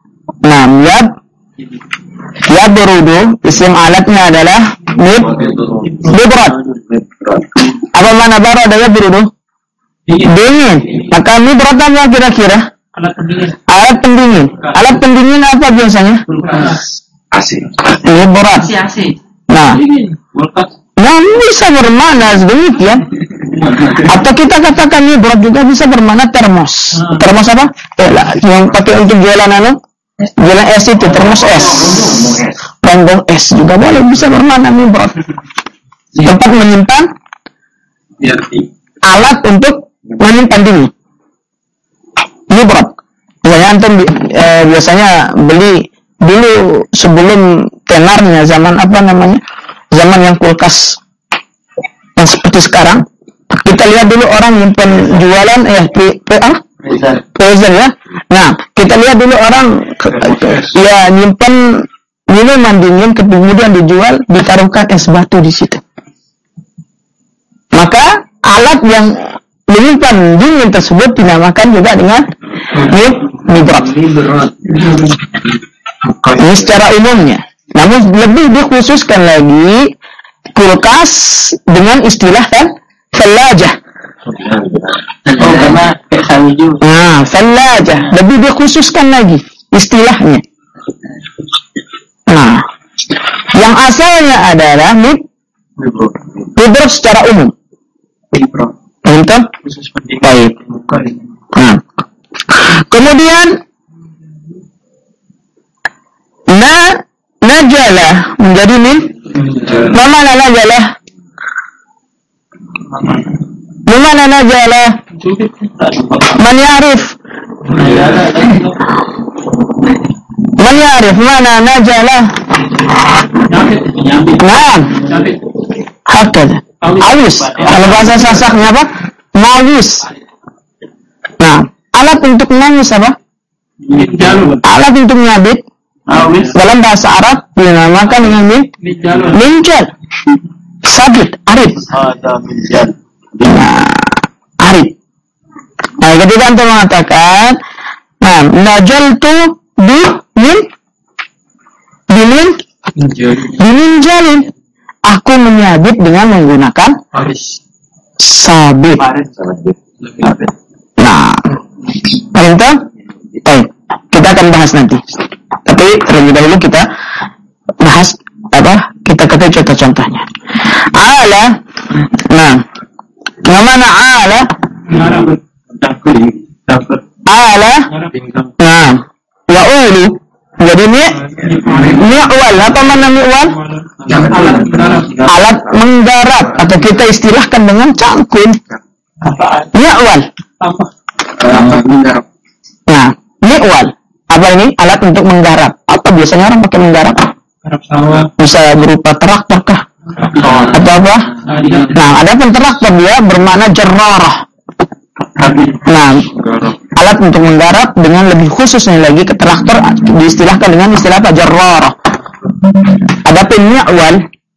yabrudu, isim alatnya adalah mibrad. Apa mana barada yabrudu? Dingin. Maka mibrad apa kira-kira? Alat pendingin. Alat pendingin apa biasanya? AC. Mibrad. Nah, bisa bermakna sedemikian. Atau kita katakan mibrad juga bisa bermakna termos. Termos apa? Yang pakai untuk jualan jualan es itu, termos es. Bonbon es juga boleh, bisa bermakna mibrad. Tempat menyimpan alat untuk menyimpan dingin. Mibrad. Misalnya antum biasanya beli dulu sebelum tenarnya, zaman zaman yang kulkas yang seperti sekarang. Kita lihat dulu orang nyimpan jualan freezer ya. Nah, kita lihat dulu orang nyimpan minuman dingin, kemudian dijual, ditaruhkan es batu di situ. Maka alat yang menyimpan dingin tersebut dinamakan juga dengan mibrad. Ini secara umumnya. Namun lebih dikhususkan lagi kulkas dengan istilah thalajah. Karena salju. Thalajah. Lebih dikhususkan lagi istilahnya. Nah, yang asalnya adalah mibrad secara umum. Untuk baik. Nah, kemudian najalah menjadi mana najalah? Mana najalah? Man ya'rif mana najalah? Naam. Hakada. Awis. Kalau bahasa sasaknya apa? Mawis. Nah, alat untuk mawis apa? Alat untuk nyabit dalam bahasa Arab dinamakan dengan minjal. Sabit, arif. Nah, arif. Nah, ketika antum mengatakan, najaltu biminjalin. Aku menyabit dengan menggunakan sabit. Nah, itu, baik. Kita akan bahas nanti. Tapi terlebih dahulu kita bahas kita ketahui contoh-contohnya. Ala. Nah, yang mana ala? Ala. Nah, ya'ulu. Jadi mi'wal. Apa mana mi'wal? Alat menggarap atau kita istilahkan dengan cangkul. Mi'wal. Nah, mi'wal. Apa ini? Alat untuk menggarap. Apa biasanya orang pakai menggarap? Bisa berupa traktor kah? Atau apa? Nah, ada pun traktor dia bermakna jarrarah. Nah, alat untuk menggarap dengan lebih khususnya lagi ke traktor diistilahkan dengan istilah apa? Jarrarah. Adapun mi'wal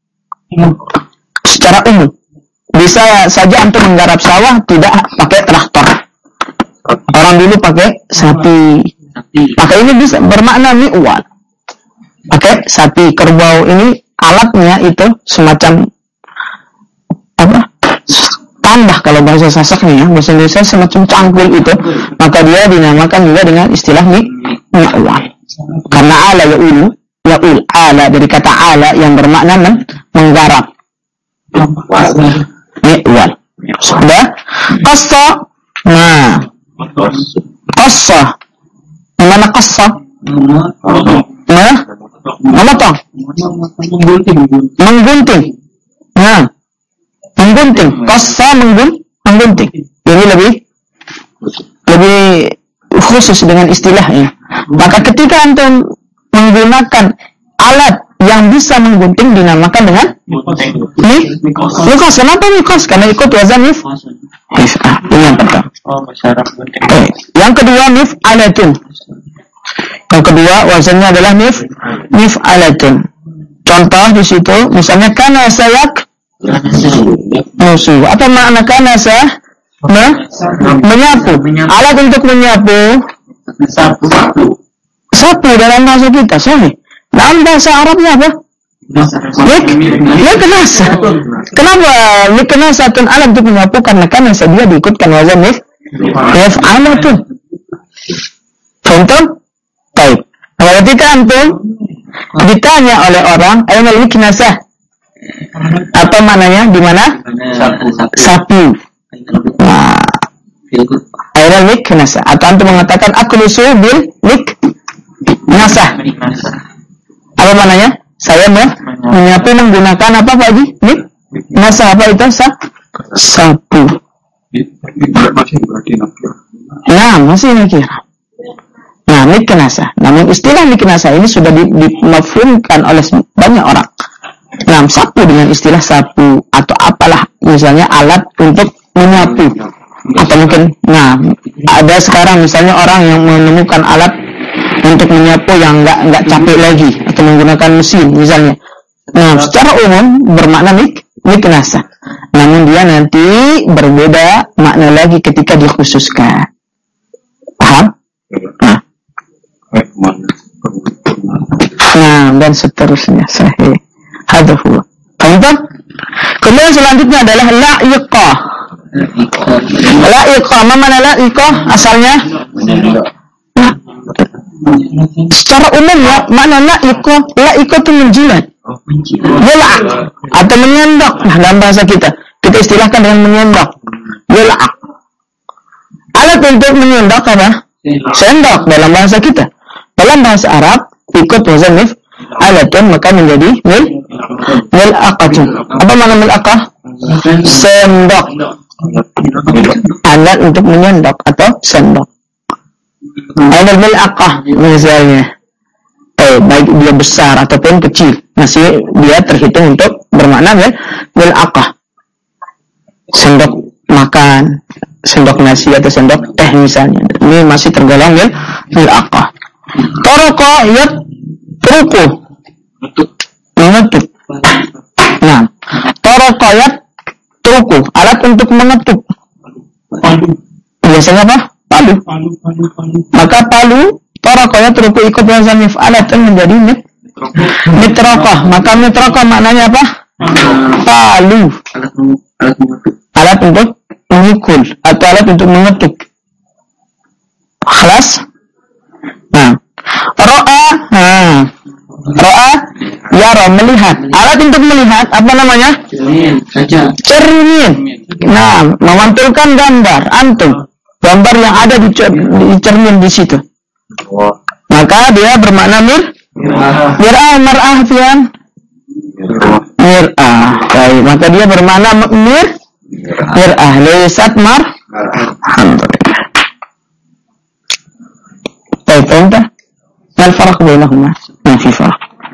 secara umum bisa saja untuk menggarap sawah tidak pakai traktor. Orang dulu pakai sapi. Maka ini bisa bermakna mi'wal. Pakai sapi, kerbau. Ini alatnya itu semacam tambah kalau bahasa Sasaknya, bahasa Indonesia semacam cangkul itu. Maka dia dinamakan juga dengan istilah mi'wal. Karena ala ya'ul ala dari kata ala yang bermakna menggarap. Mi'wal. Sudah. Qassa. Nah, qassa. Mana qassa? Nah, memotong. Menggunting. Nah, menggunting. Qassa menggunting. Ini lebih khusus dengan istilahnya. Maka ketika antum menggunakan alat yang bisa menggunting dinamakan dengan mikos. Kenapa mikos? Karena ikut wazan ini yang pertama. Yang kedua mif'alatun. Yang kedua wazannya adalah mif'alatun. Contoh di situ misalnya kanasa musuh. Apa makna kanasa? Menyapu. Alat untuk menyapu. Sapu dalam bahasa kita. Sorry. Dalam bahasa Arabnya apa? Miknasa. Kenapa miknasatun alat untuk menyapu? Karena kanasa dia diikutkan wazan mif'alatun. Contoh? Baik. Nah, ketika antum ditanya oleh orang, aina miknasah? Apa maknanya? Di mana? Sapu. Nah, aina miknasah. Atau antum mengatakan aklusu bil miknasah. Apa maknanya? Saya menyapu menggunakan apa Pak Haji? Miknasah apa itu? Sapu. Nah, masih mikir. Nah, miknasa. Namun istilah miknasa ini sudah dimafhumkan oleh banyak orang. Nah, sapu dengan istilah sapu atau apalah misalnya alat untuk menyapu. Atau mungkin, nah, ada sekarang misalnya orang yang menemukan alat untuk menyapu yang enggak capek lagi atau menggunakan mesin misalnya. Nah, secara umum bermakna miknasa. Namun dia nanti berbeda makna lagi ketika dikhususkan. Paham? Nah, dan seterusnya. Sahih. Hadza huwa. Kemudian selanjutnya adalah la'iqah. La'iqah, apa makna la'iqah? Asalnya secara umum ya, makna la'iqah itu menjilat. Yal'aq atau menyendok. Nah, dalam bahasa kita istilahkan dengan menyendok. Yal'aq. Alat untuk menyendok apa? Sendok dalam bahasa kita. Dalam bahasa Arab ikut wazan mif'alatun maka menjadi mil'aqatun. Apa makna mil'aqah? Sendok. Alat untuk menyendok atau sendok. Ada mil'aqah misalnya. Baik dia besar ataupun kecil, masih dia terhitung untuk bermakna mil'aqah. Sendok makan, sendok nasi atau sendok teh misalnya. Ini masih tergolong mil'aqah. Toroqa yatruku. Mengetuk. Nah, toroqa yatruku. Alat untuk mengetuk. Biasanya apa? Palu. Maka palu, toroqa yatruku ikut wazan mif'alatun menjadi mitraqah. Maka mitraqah maknanya apa? Palu. Alat untuk memukul atau alat untuk mengetuk. Khalas? Nah, ro'a yara, melihat. Alat untuk melihat apa namanya? Cermin. Nah, memantulkan gambar antum. Gambar yang ada di cermin di situ. Maka dia bermakna mar'ah fian. Mir'ah. Baik, maka dia bermakna mir'ah. Laysat alhamdulillah. Baik, entah. Mal farq bainahuma? Ma fi farq.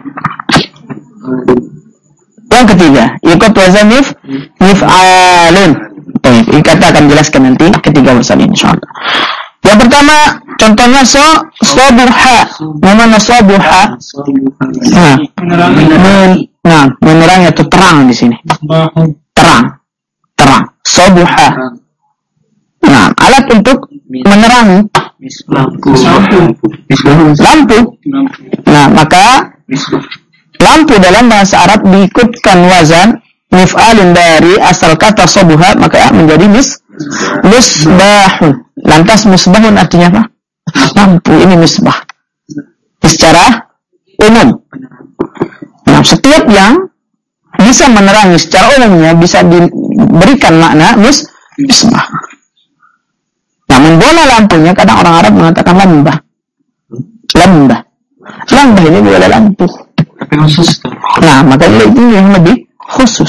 Yang ketiga, ikut wazan mif'alun. Baik, kita akan jelaskan nanti ketiga wazan ini insyaallah. Yang pertama, contohnya sabuha. Mana sabuha? Menerangi atau terang di sini. Terang. Sabuha. Nah, alat untuk menerangi lampu. Nah, maka lampu dalam bahasa Arab diikutkan wazan mif'alun dari asal kata sabuha, maka menjadi misbahun. Lantas misbahun artinya apa? Lampu, ini misbah secara umum. Nah, setiap yang bisa menerangi secara umumnya bisa diberikan makna misbah. Namun bola lampunya kadang orang Arab mengatakan lambah. Lambah ini bola lampu. Tapi khusus. Nah, maka itu yang lebih khusus.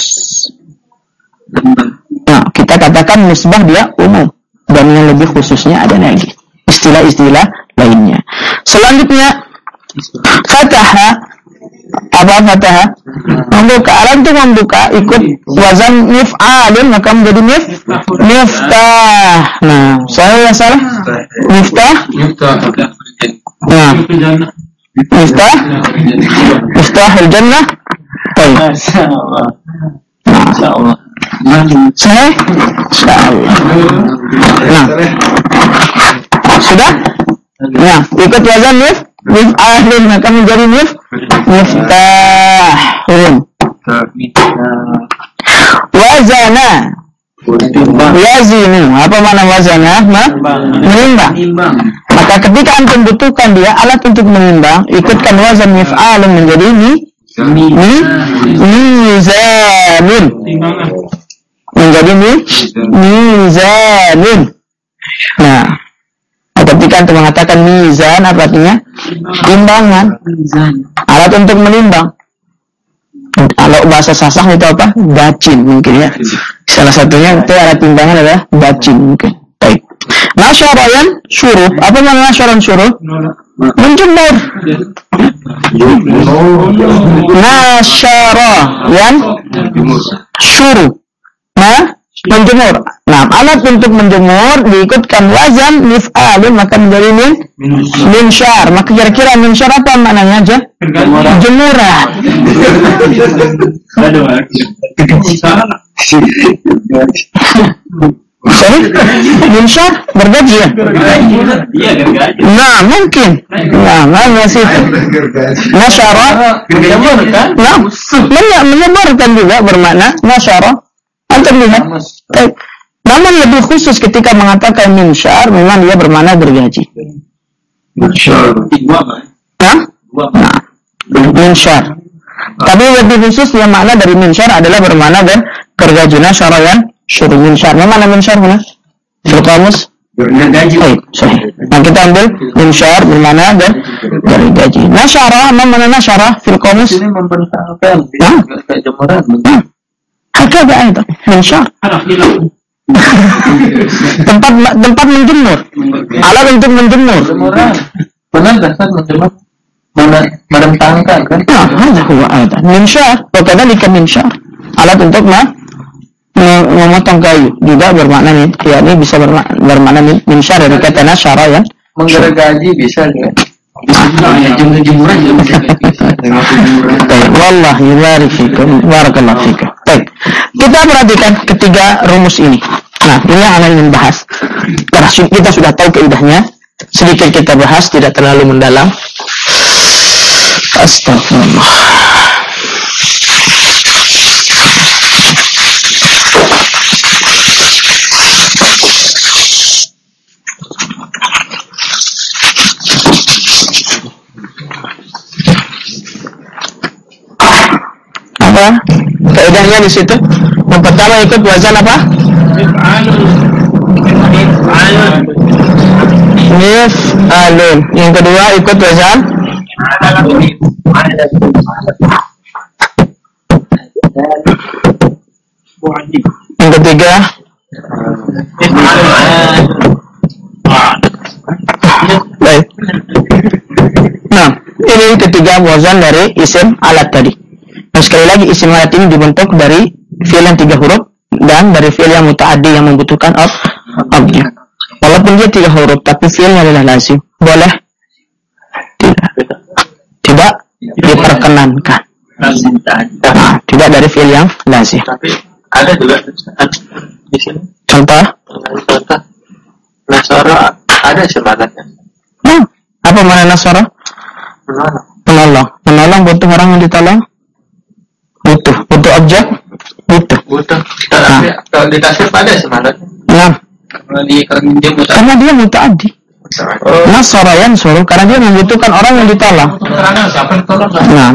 Nah, kita katakan misbah dia umum, dan yang lebih khususnya ada lagi istilah-istilah lainnya. Selanjutnya fataha. Apa fataha? Membuka. Alat untuk membuka ikut wazan mif'alun, maka menjadi miftah. Nah, saya yang salah? Miftah. Nah, miftahul jannah. Baik. Insyaallah. Saya? Insyaallah. Nah, sudah? Nah, ikut wazan mif'alun, maka menjadi miftahun. Wazana. Yazinu. Apa makna wazana? Menimbang. Maka ketika antum butuhkan dia alat untuk menimbang, ikutkan wazan mif'alun menjadi mizanun. Menjadi mizanun. Nah, ketika antum mengatakan mizan, apa artinya? Timbangan. Alat untuk menimbang. Kalau bahasa sasang itu apa? Bacin mungkin ya. Salah satunya itu alat timbangan adalah bacin mungkin. Baik. Nasyarayan syuruh. Apa makna nasyaran syuruh? Menjemur. Nasyarayan syuruh. Menjemur. Nah, alat untuk menjemur diikutkan wazan mif'alun, maka menjadi minsyar. Maka kira-kira minsyar apa maknanya aja? Jemuran. Sorry? Minsyar bergaji ya? Nah, mungkin. Nah, masih. Nasyara. Nah, menyebarkan juga bermakna nasyara. Antum lihat. Namun lebih khusus ketika mengatakan minsyar, memang dia bermakna gergaji. Nah, minsyar. Tapi lebih khusus yang makna dari minsyar adalah bermakna gergaji. Nasyarayan syuruh minsyar. Mana minsyar mana? Fil qamus gergaji. Baik, sahih. Nah, kita ambil minsyar bermakna gergaji. Nasyara, mana nasyara fil qamus? Ini membentangkan jemuran. Hakada itu minsyar. tempat menjemur. Alat untuk menjemur. Benar dasar menjemur. Merentangkan kan? Nah, ada huwa ada. Minsyar, wakadzalika minsyar. Alat untuk memotong kayu juga bermakna yakni bisa bermakna minsyar dari kata nasyara ya. Menggergaji bisa ya. Jemuran juga bisa. Baik, wallahi barik fikum, barakallahu fikum. Baik. Kita perhatikan ketiga rumus ini. Nah, ini yang anak ingin bahas. Karena kita sudah tahu kaidahnya, sedikit kita bahas, tidak terlalu mendalam. Astagfirullah. kaidahnya di situ. Yang pertama ikut wazan apa? Mif'alun. Yang kedua ikut wazan yang ketiga baik. Nah, ini ketiga wazan dari isim alat tadi. Nah, sekali lagi isim alat ini dibentuk dari fi'il yang 3 huruf dan dari fi'il yang muta'addi yang membutuhkan objek. Walaupun dia 3 huruf tapi fi'ilnya adalah lazim, boleh? Tidak diperkenankan. Nah, tidak dari fi'il yang lazim. Tapi ada juga di sini. Contoh? Nasara ada semangatnya. Nah, apa mana nasara? Menolong. Menolong butuh orang yang ditolong? Butuh. Butuh objek? Butuh. Kalau dikasih pada semangatnya. Nah, karena dia muta'addi. Nasara yansuru karena dia membutuhkan orang yang ditolong. Nah.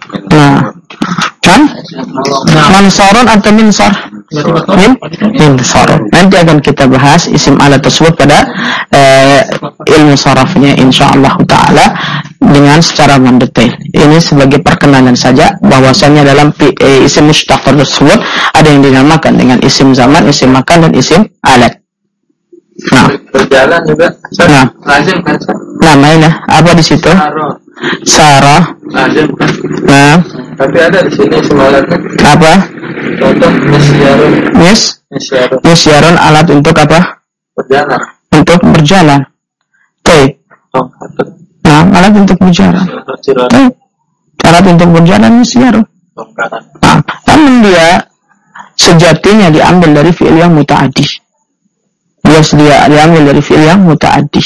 Kan? Mansorun atau minsor? Minsor. Nanti akan kita bahas isim alat tersebut pada ilmu sarafnya insyaallah taala dengan secara mendetail. Ini sebagai perkenalan saja bahwasanya dalam isim mushtaq tersebut ada yang dinamakan dengan isim zaman, isim makan dan isim alat. Nah, berjalan juga. Nah, lazim kan? Namanya apa di situ? Sarah. Lazim kan? Nah, tapi ada di sini semalatnya. Apa? Contoh misyarun. Misyarun alat untuk apa? Berjalan. Untuk berjalan. Oke. Nah, alat untuk berjalan. Alat untuk berjalan misyarun. Nah, namun dia sejatinya diambil dari fi'il yang muta'addi. Dia diambil dari fi'il yang muta'addi.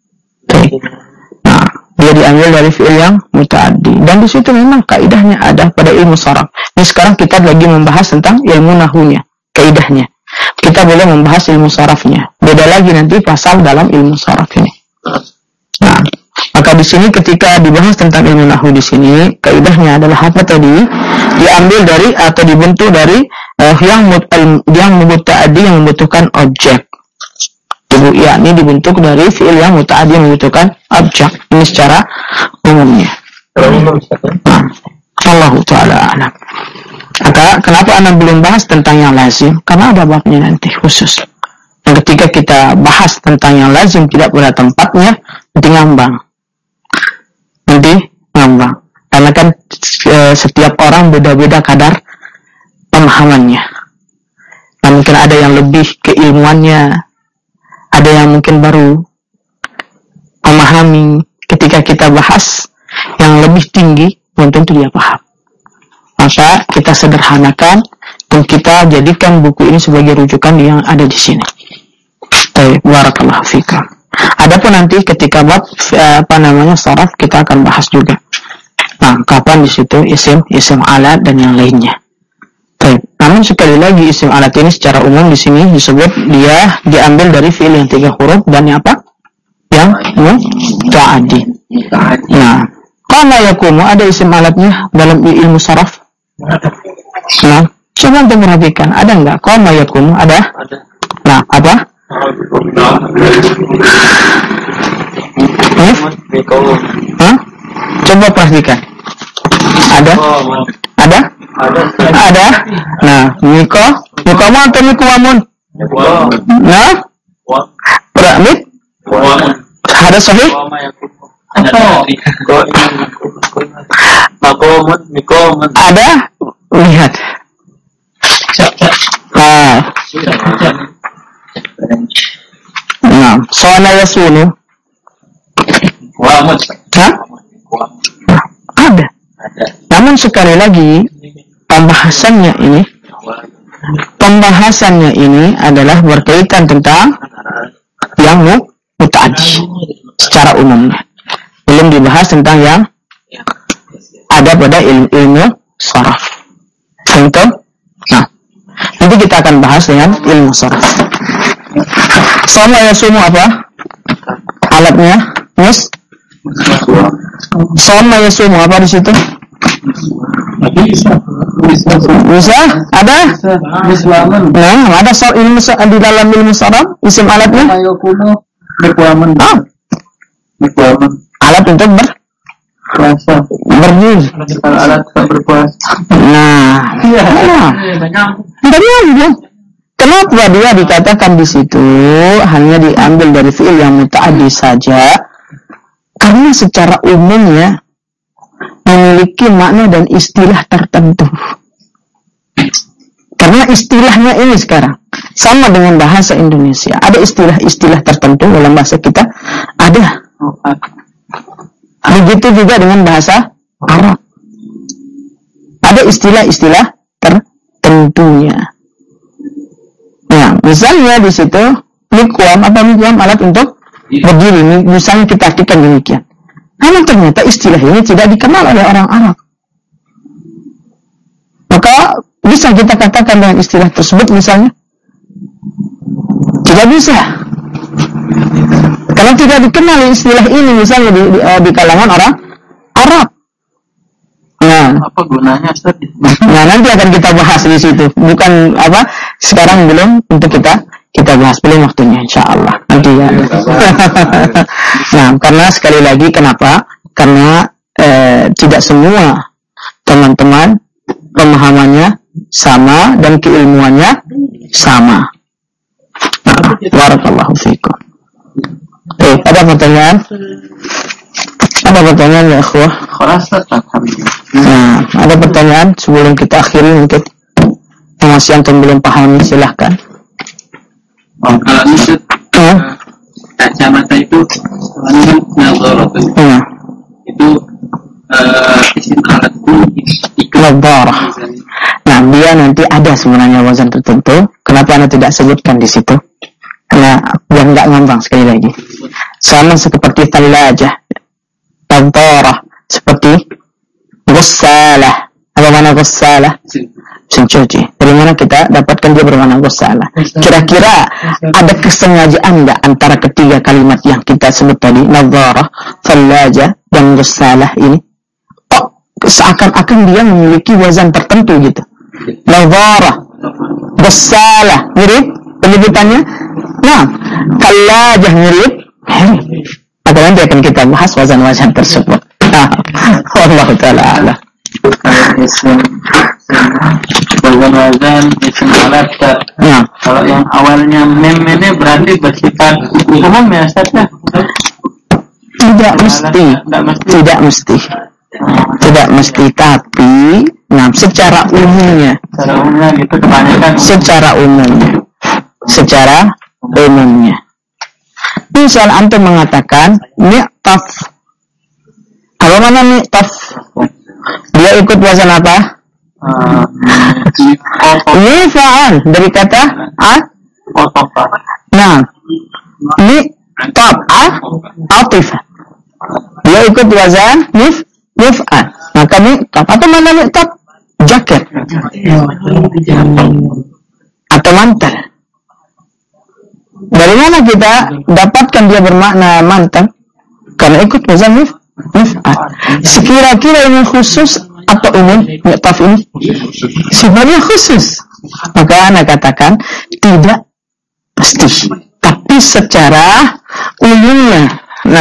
Nah, dia diambil dari fi'il yang muta'addi. Dan di situ memang kaidahnya ada pada ilmu saraf. Ini sekarang kita lagi membahas tentang ilmu nahunya, kaidahnya. Kita boleh membahas ilmu sarafnya. Beda lagi nanti pasal dalam ilmu saraf ini. Nah, maka di sini ketika dibahas tentang ilmu nahu di sini, kaidahnya adalah apa tadi? Diambil dari atau dibentuk dari yang muta'addi yang membutuhkan objek. Yakni dibentuk dari fi'il yang muta'addi yang membutuhkan objek. Ini secara umumnya. Nah, Allah Ta'ala a'lam. Maka kenapa Anda belum bahas tentang yang lazim? Karena ada babnya nanti khusus. Dan ketika kita bahas tentang yang lazim tidak pada tempatnya, nanti ngambang. Karena kan setiap orang beda-beda kadar pemahamannya. Nah, mungkin ada yang lebih keilmuannya, ada yang mungkin baru memahami. Ketika kita bahas yang lebih tinggi, belum tentu dia paham. Maka kita sederhanakan dan kita jadikan buku ini sebagai rujukan yang ada di sini. Barakallahu fikum. Adapun nanti ketika bab saraf kita akan bahas juga. Nah, kapan di situ isim alat dan yang lainnya. Namun sekali lagi isim alat ini secara umum di sini disebut dia diambil dari fi'il yang 3 huruf dan yang apa? Yang muta'addi. Nah, qama yaqumu ada isim alatnya dalam ilmu saraf? Nah, coba untuk perhatikan, ada enggak? Qama yaqumu ada? Nah, apa? Hah? Coba perhatikan. Ada? Ada? Nah, mikomu atau mikuwamun? Nah? Beramit? Ada sahih? Ada? Lihat. Nah, soalnya yasunu. Hah? Ada. Namun sekali lagi pembahasannya ini adalah berkaitan tentang yang muta'addi secara umumnya. Belum dibahas tentang yang ada pada ilmu saraf. Contoh, nah, nanti kita akan bahas dengan ilmu saraf. Sama yasumu apa? Alatnya, Sama yasumu apa di situ? Bisa? Ada? Nah, ada ilmu di dalam ilmu saraf isim alatnya? Alat untuk berdiri. Alat berpuasa. Kenapa dia dikatakan di situ hanya diambil dari fi'il yang muta'addi saja? Karena secara umumnya memiliki makna dan istilah tertentu. Karena istilahnya ini sekarang sama dengan bahasa Indonesia. Ada istilah-istilah tertentu dalam bahasa kita, ada. Begitu juga dengan bahasa Arab. Ada istilah-istilah tertentunya. Nah, misalnya di situ miqwam alat untuk berdiri. Misalnya kita artikan demikian. Namun ternyata istilah ini tidak dikenal oleh orang Arab. Maka bisa kita katakan dengan istilah tersebut misalnya? Tidak bisa. Karena tidak dikenal istilah ini misalnya di kalangan orang Arab. Nah, apa gunanya Ustaz? Nah, nanti akan kita bahas di situ. Bukan sekarang belum untuk kita bahas belum waktunya insyaallah. Nanti ya. Nah, karena sekali lagi kenapa? Karena tidak semua teman-teman pemahamannya sama dan keilmuannya sama. Nah, barakallahu fiikum. Ada pertanyaan? Ada pertanyaan ya, ikhwah? Nah, ada pertanyaan sebelum kita akhiri mungkin yang masih antum belum pahami silahkan. Kalau maksud kacamata itu itu isim alat nadharah. Nah, dia nanti ada sebenarnya wazan tertentu. Kenapa Anda tidak sebutkan di situ? Karena biar nggak ngambang sekali lagi. Sama seperti thalajah, nadharah, seperti ghussalah. Apa mana ghussalah? Mesin cuci. Dari mana kita dapatkan dia bermakna ghussalah? Kira-kira ada kesengajaan nggak antara ketiga kalimat yang kita sebut tadi, nadharah, thalajah, dan ghussalah ini? Seakan-akan dia memiliki wazan tertentu gitu. Nadharah, ghussalah, mirip penyebutannya. Nah, thalajah mirip. Maka nanti akan kita bahas wazan-wazan tersebut. Allah Ta'ala a'lam. Wazan isim alat. Nah, kalau yang awalnya mem ini berarti bersifat umum ya Ustaz ya? Tidak mesti, tapi secara umumnya gitu kebanyakan. Secara umumnya. Misal antum mengatakan mi'taf. Apa mana mi'taf? Dia ikut wazan apa? Mifa'al dari kata Nah, mi'taf atifah. Dia ikut wazan mif'al. Maka mi'taf. Apa mana mi'taf? Jaket atau mantel. Dari mana kita dapatkan dia bermakna mantel? Karena ikut wazan mif'al. Sekira-kira ini khusus atau umum? Mi'taf ini sifatnya khusus. Maka Anda katakan tidak pasti, tapi secara umumnya.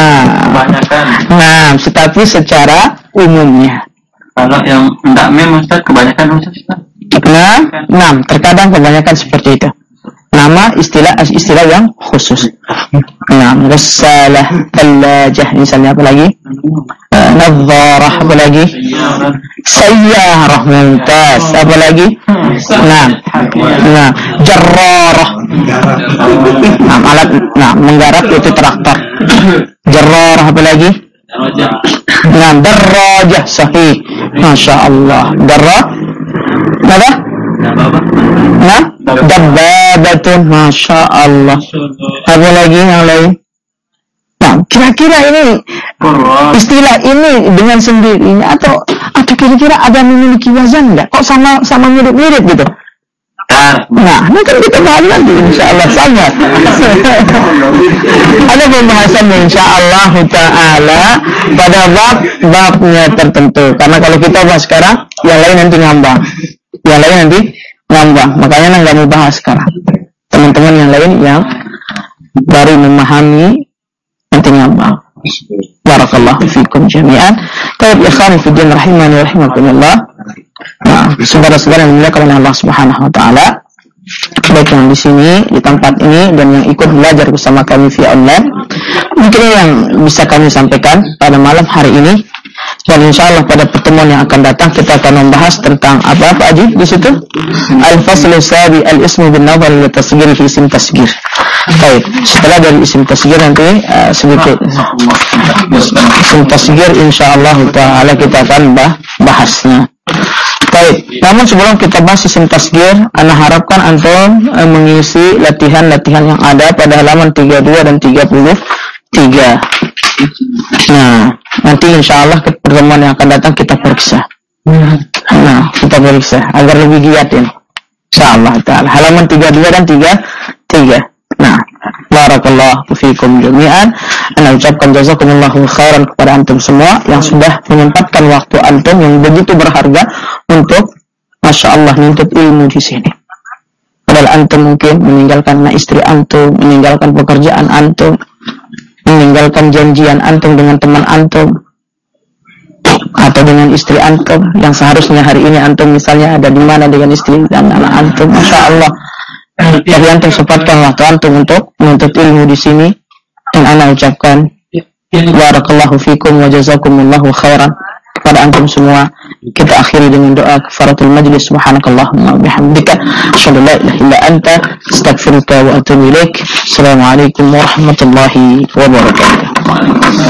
Tetapi secara umumnya. Kalau yang tidak mem Ustaz kebanyakan khusus. Terkadang kebanyakan seperti itu. Nama istilah yang khusus. Ghussalah, thalajah, misalnya apa lagi? Nadharah, apa lagi? Sayyarah, mumtaz, apa lagi? Jarrarah. Alat menggarap itu traktor. Jarrarah, apa lagi? Darrajah, sahih. Masya Allah. Dabbabatun, Masya Allah. Apa lagi yang lain? Kira-kira ini istilah ini dengan sendirinya atau kira-kira ada memiliki wazan enggak? Kok sama mirip-mirip gitu? Nanti kita bahas nanti insyaallah sama. Ada pembahasan insyaallah taala pada bab-babnya tertentu. Karena kalau kita bahas sekarang yang lain nanti ngambang. Makanya nggak mau bahas sekarang. Teman-teman yang lain yang baru memahami nanti ngambang. Barakallahu fikum jami'an. Baik, ikhwan fillah rahimani wa rahimakumullah. Nah, saudara-saudara yang dimuliakan oleh Allah Subhanahu wa taala, baik yang di sini di tempat ini dan yang ikut belajar bersama kami via online, mungkin yang bisa kami sampaikan pada malam hari ini. Dan insyaallah pada pertemuan yang akan datang kita akan membahas tentang apa Haji di situ? Al-faslu sabi al-ismu bin nazar li tasghir fi isim tasghir. Baik, setelah dari isim tasghir nanti sedikit isim tasghir insyaallah taala kita akan bahasnya. Baik, namun sebelum kita bahas isim tasghir, ana harapkan antum mengisi latihan-latihan yang ada pada halaman 32 dan 33. Nah, nanti insyaallah pertemuan yang akan datang kita periksa. Kita periksa agar lebih giat ini. Insyaallah taala. Halaman 32 dan 33. Nah, barakallahu fikum jami'an. Ana ucapkan jazakumullahu khairan kepada antum semua yang sudah menyempatkan waktu antum yang begitu berharga untuk masyaallah menuntut ilmu di sini. Padahal antum mungkin meninggalkan istri antum, meninggalkan pekerjaan antum, meninggalkan janjian antum dengan teman antum atau dengan istri antum yang seharusnya hari ini antum misalnya ada di mana dengan istri dan anak antum, masyaallah. Tapi antum sempatkan waktu antum untuk menuntut ilmu di sini, dan ana ucapkan barakallahu fikum wa jazakumullahu khairan kepada antum semua. Kita akhiri dengan doa kafaratul majlis. Subhanakallahumma wa bihamdika asyhadu an la ilaha illa anta astaghfiruka wa atubu ilaik. Assalamualaikum warahmatullahi wabarakatuh.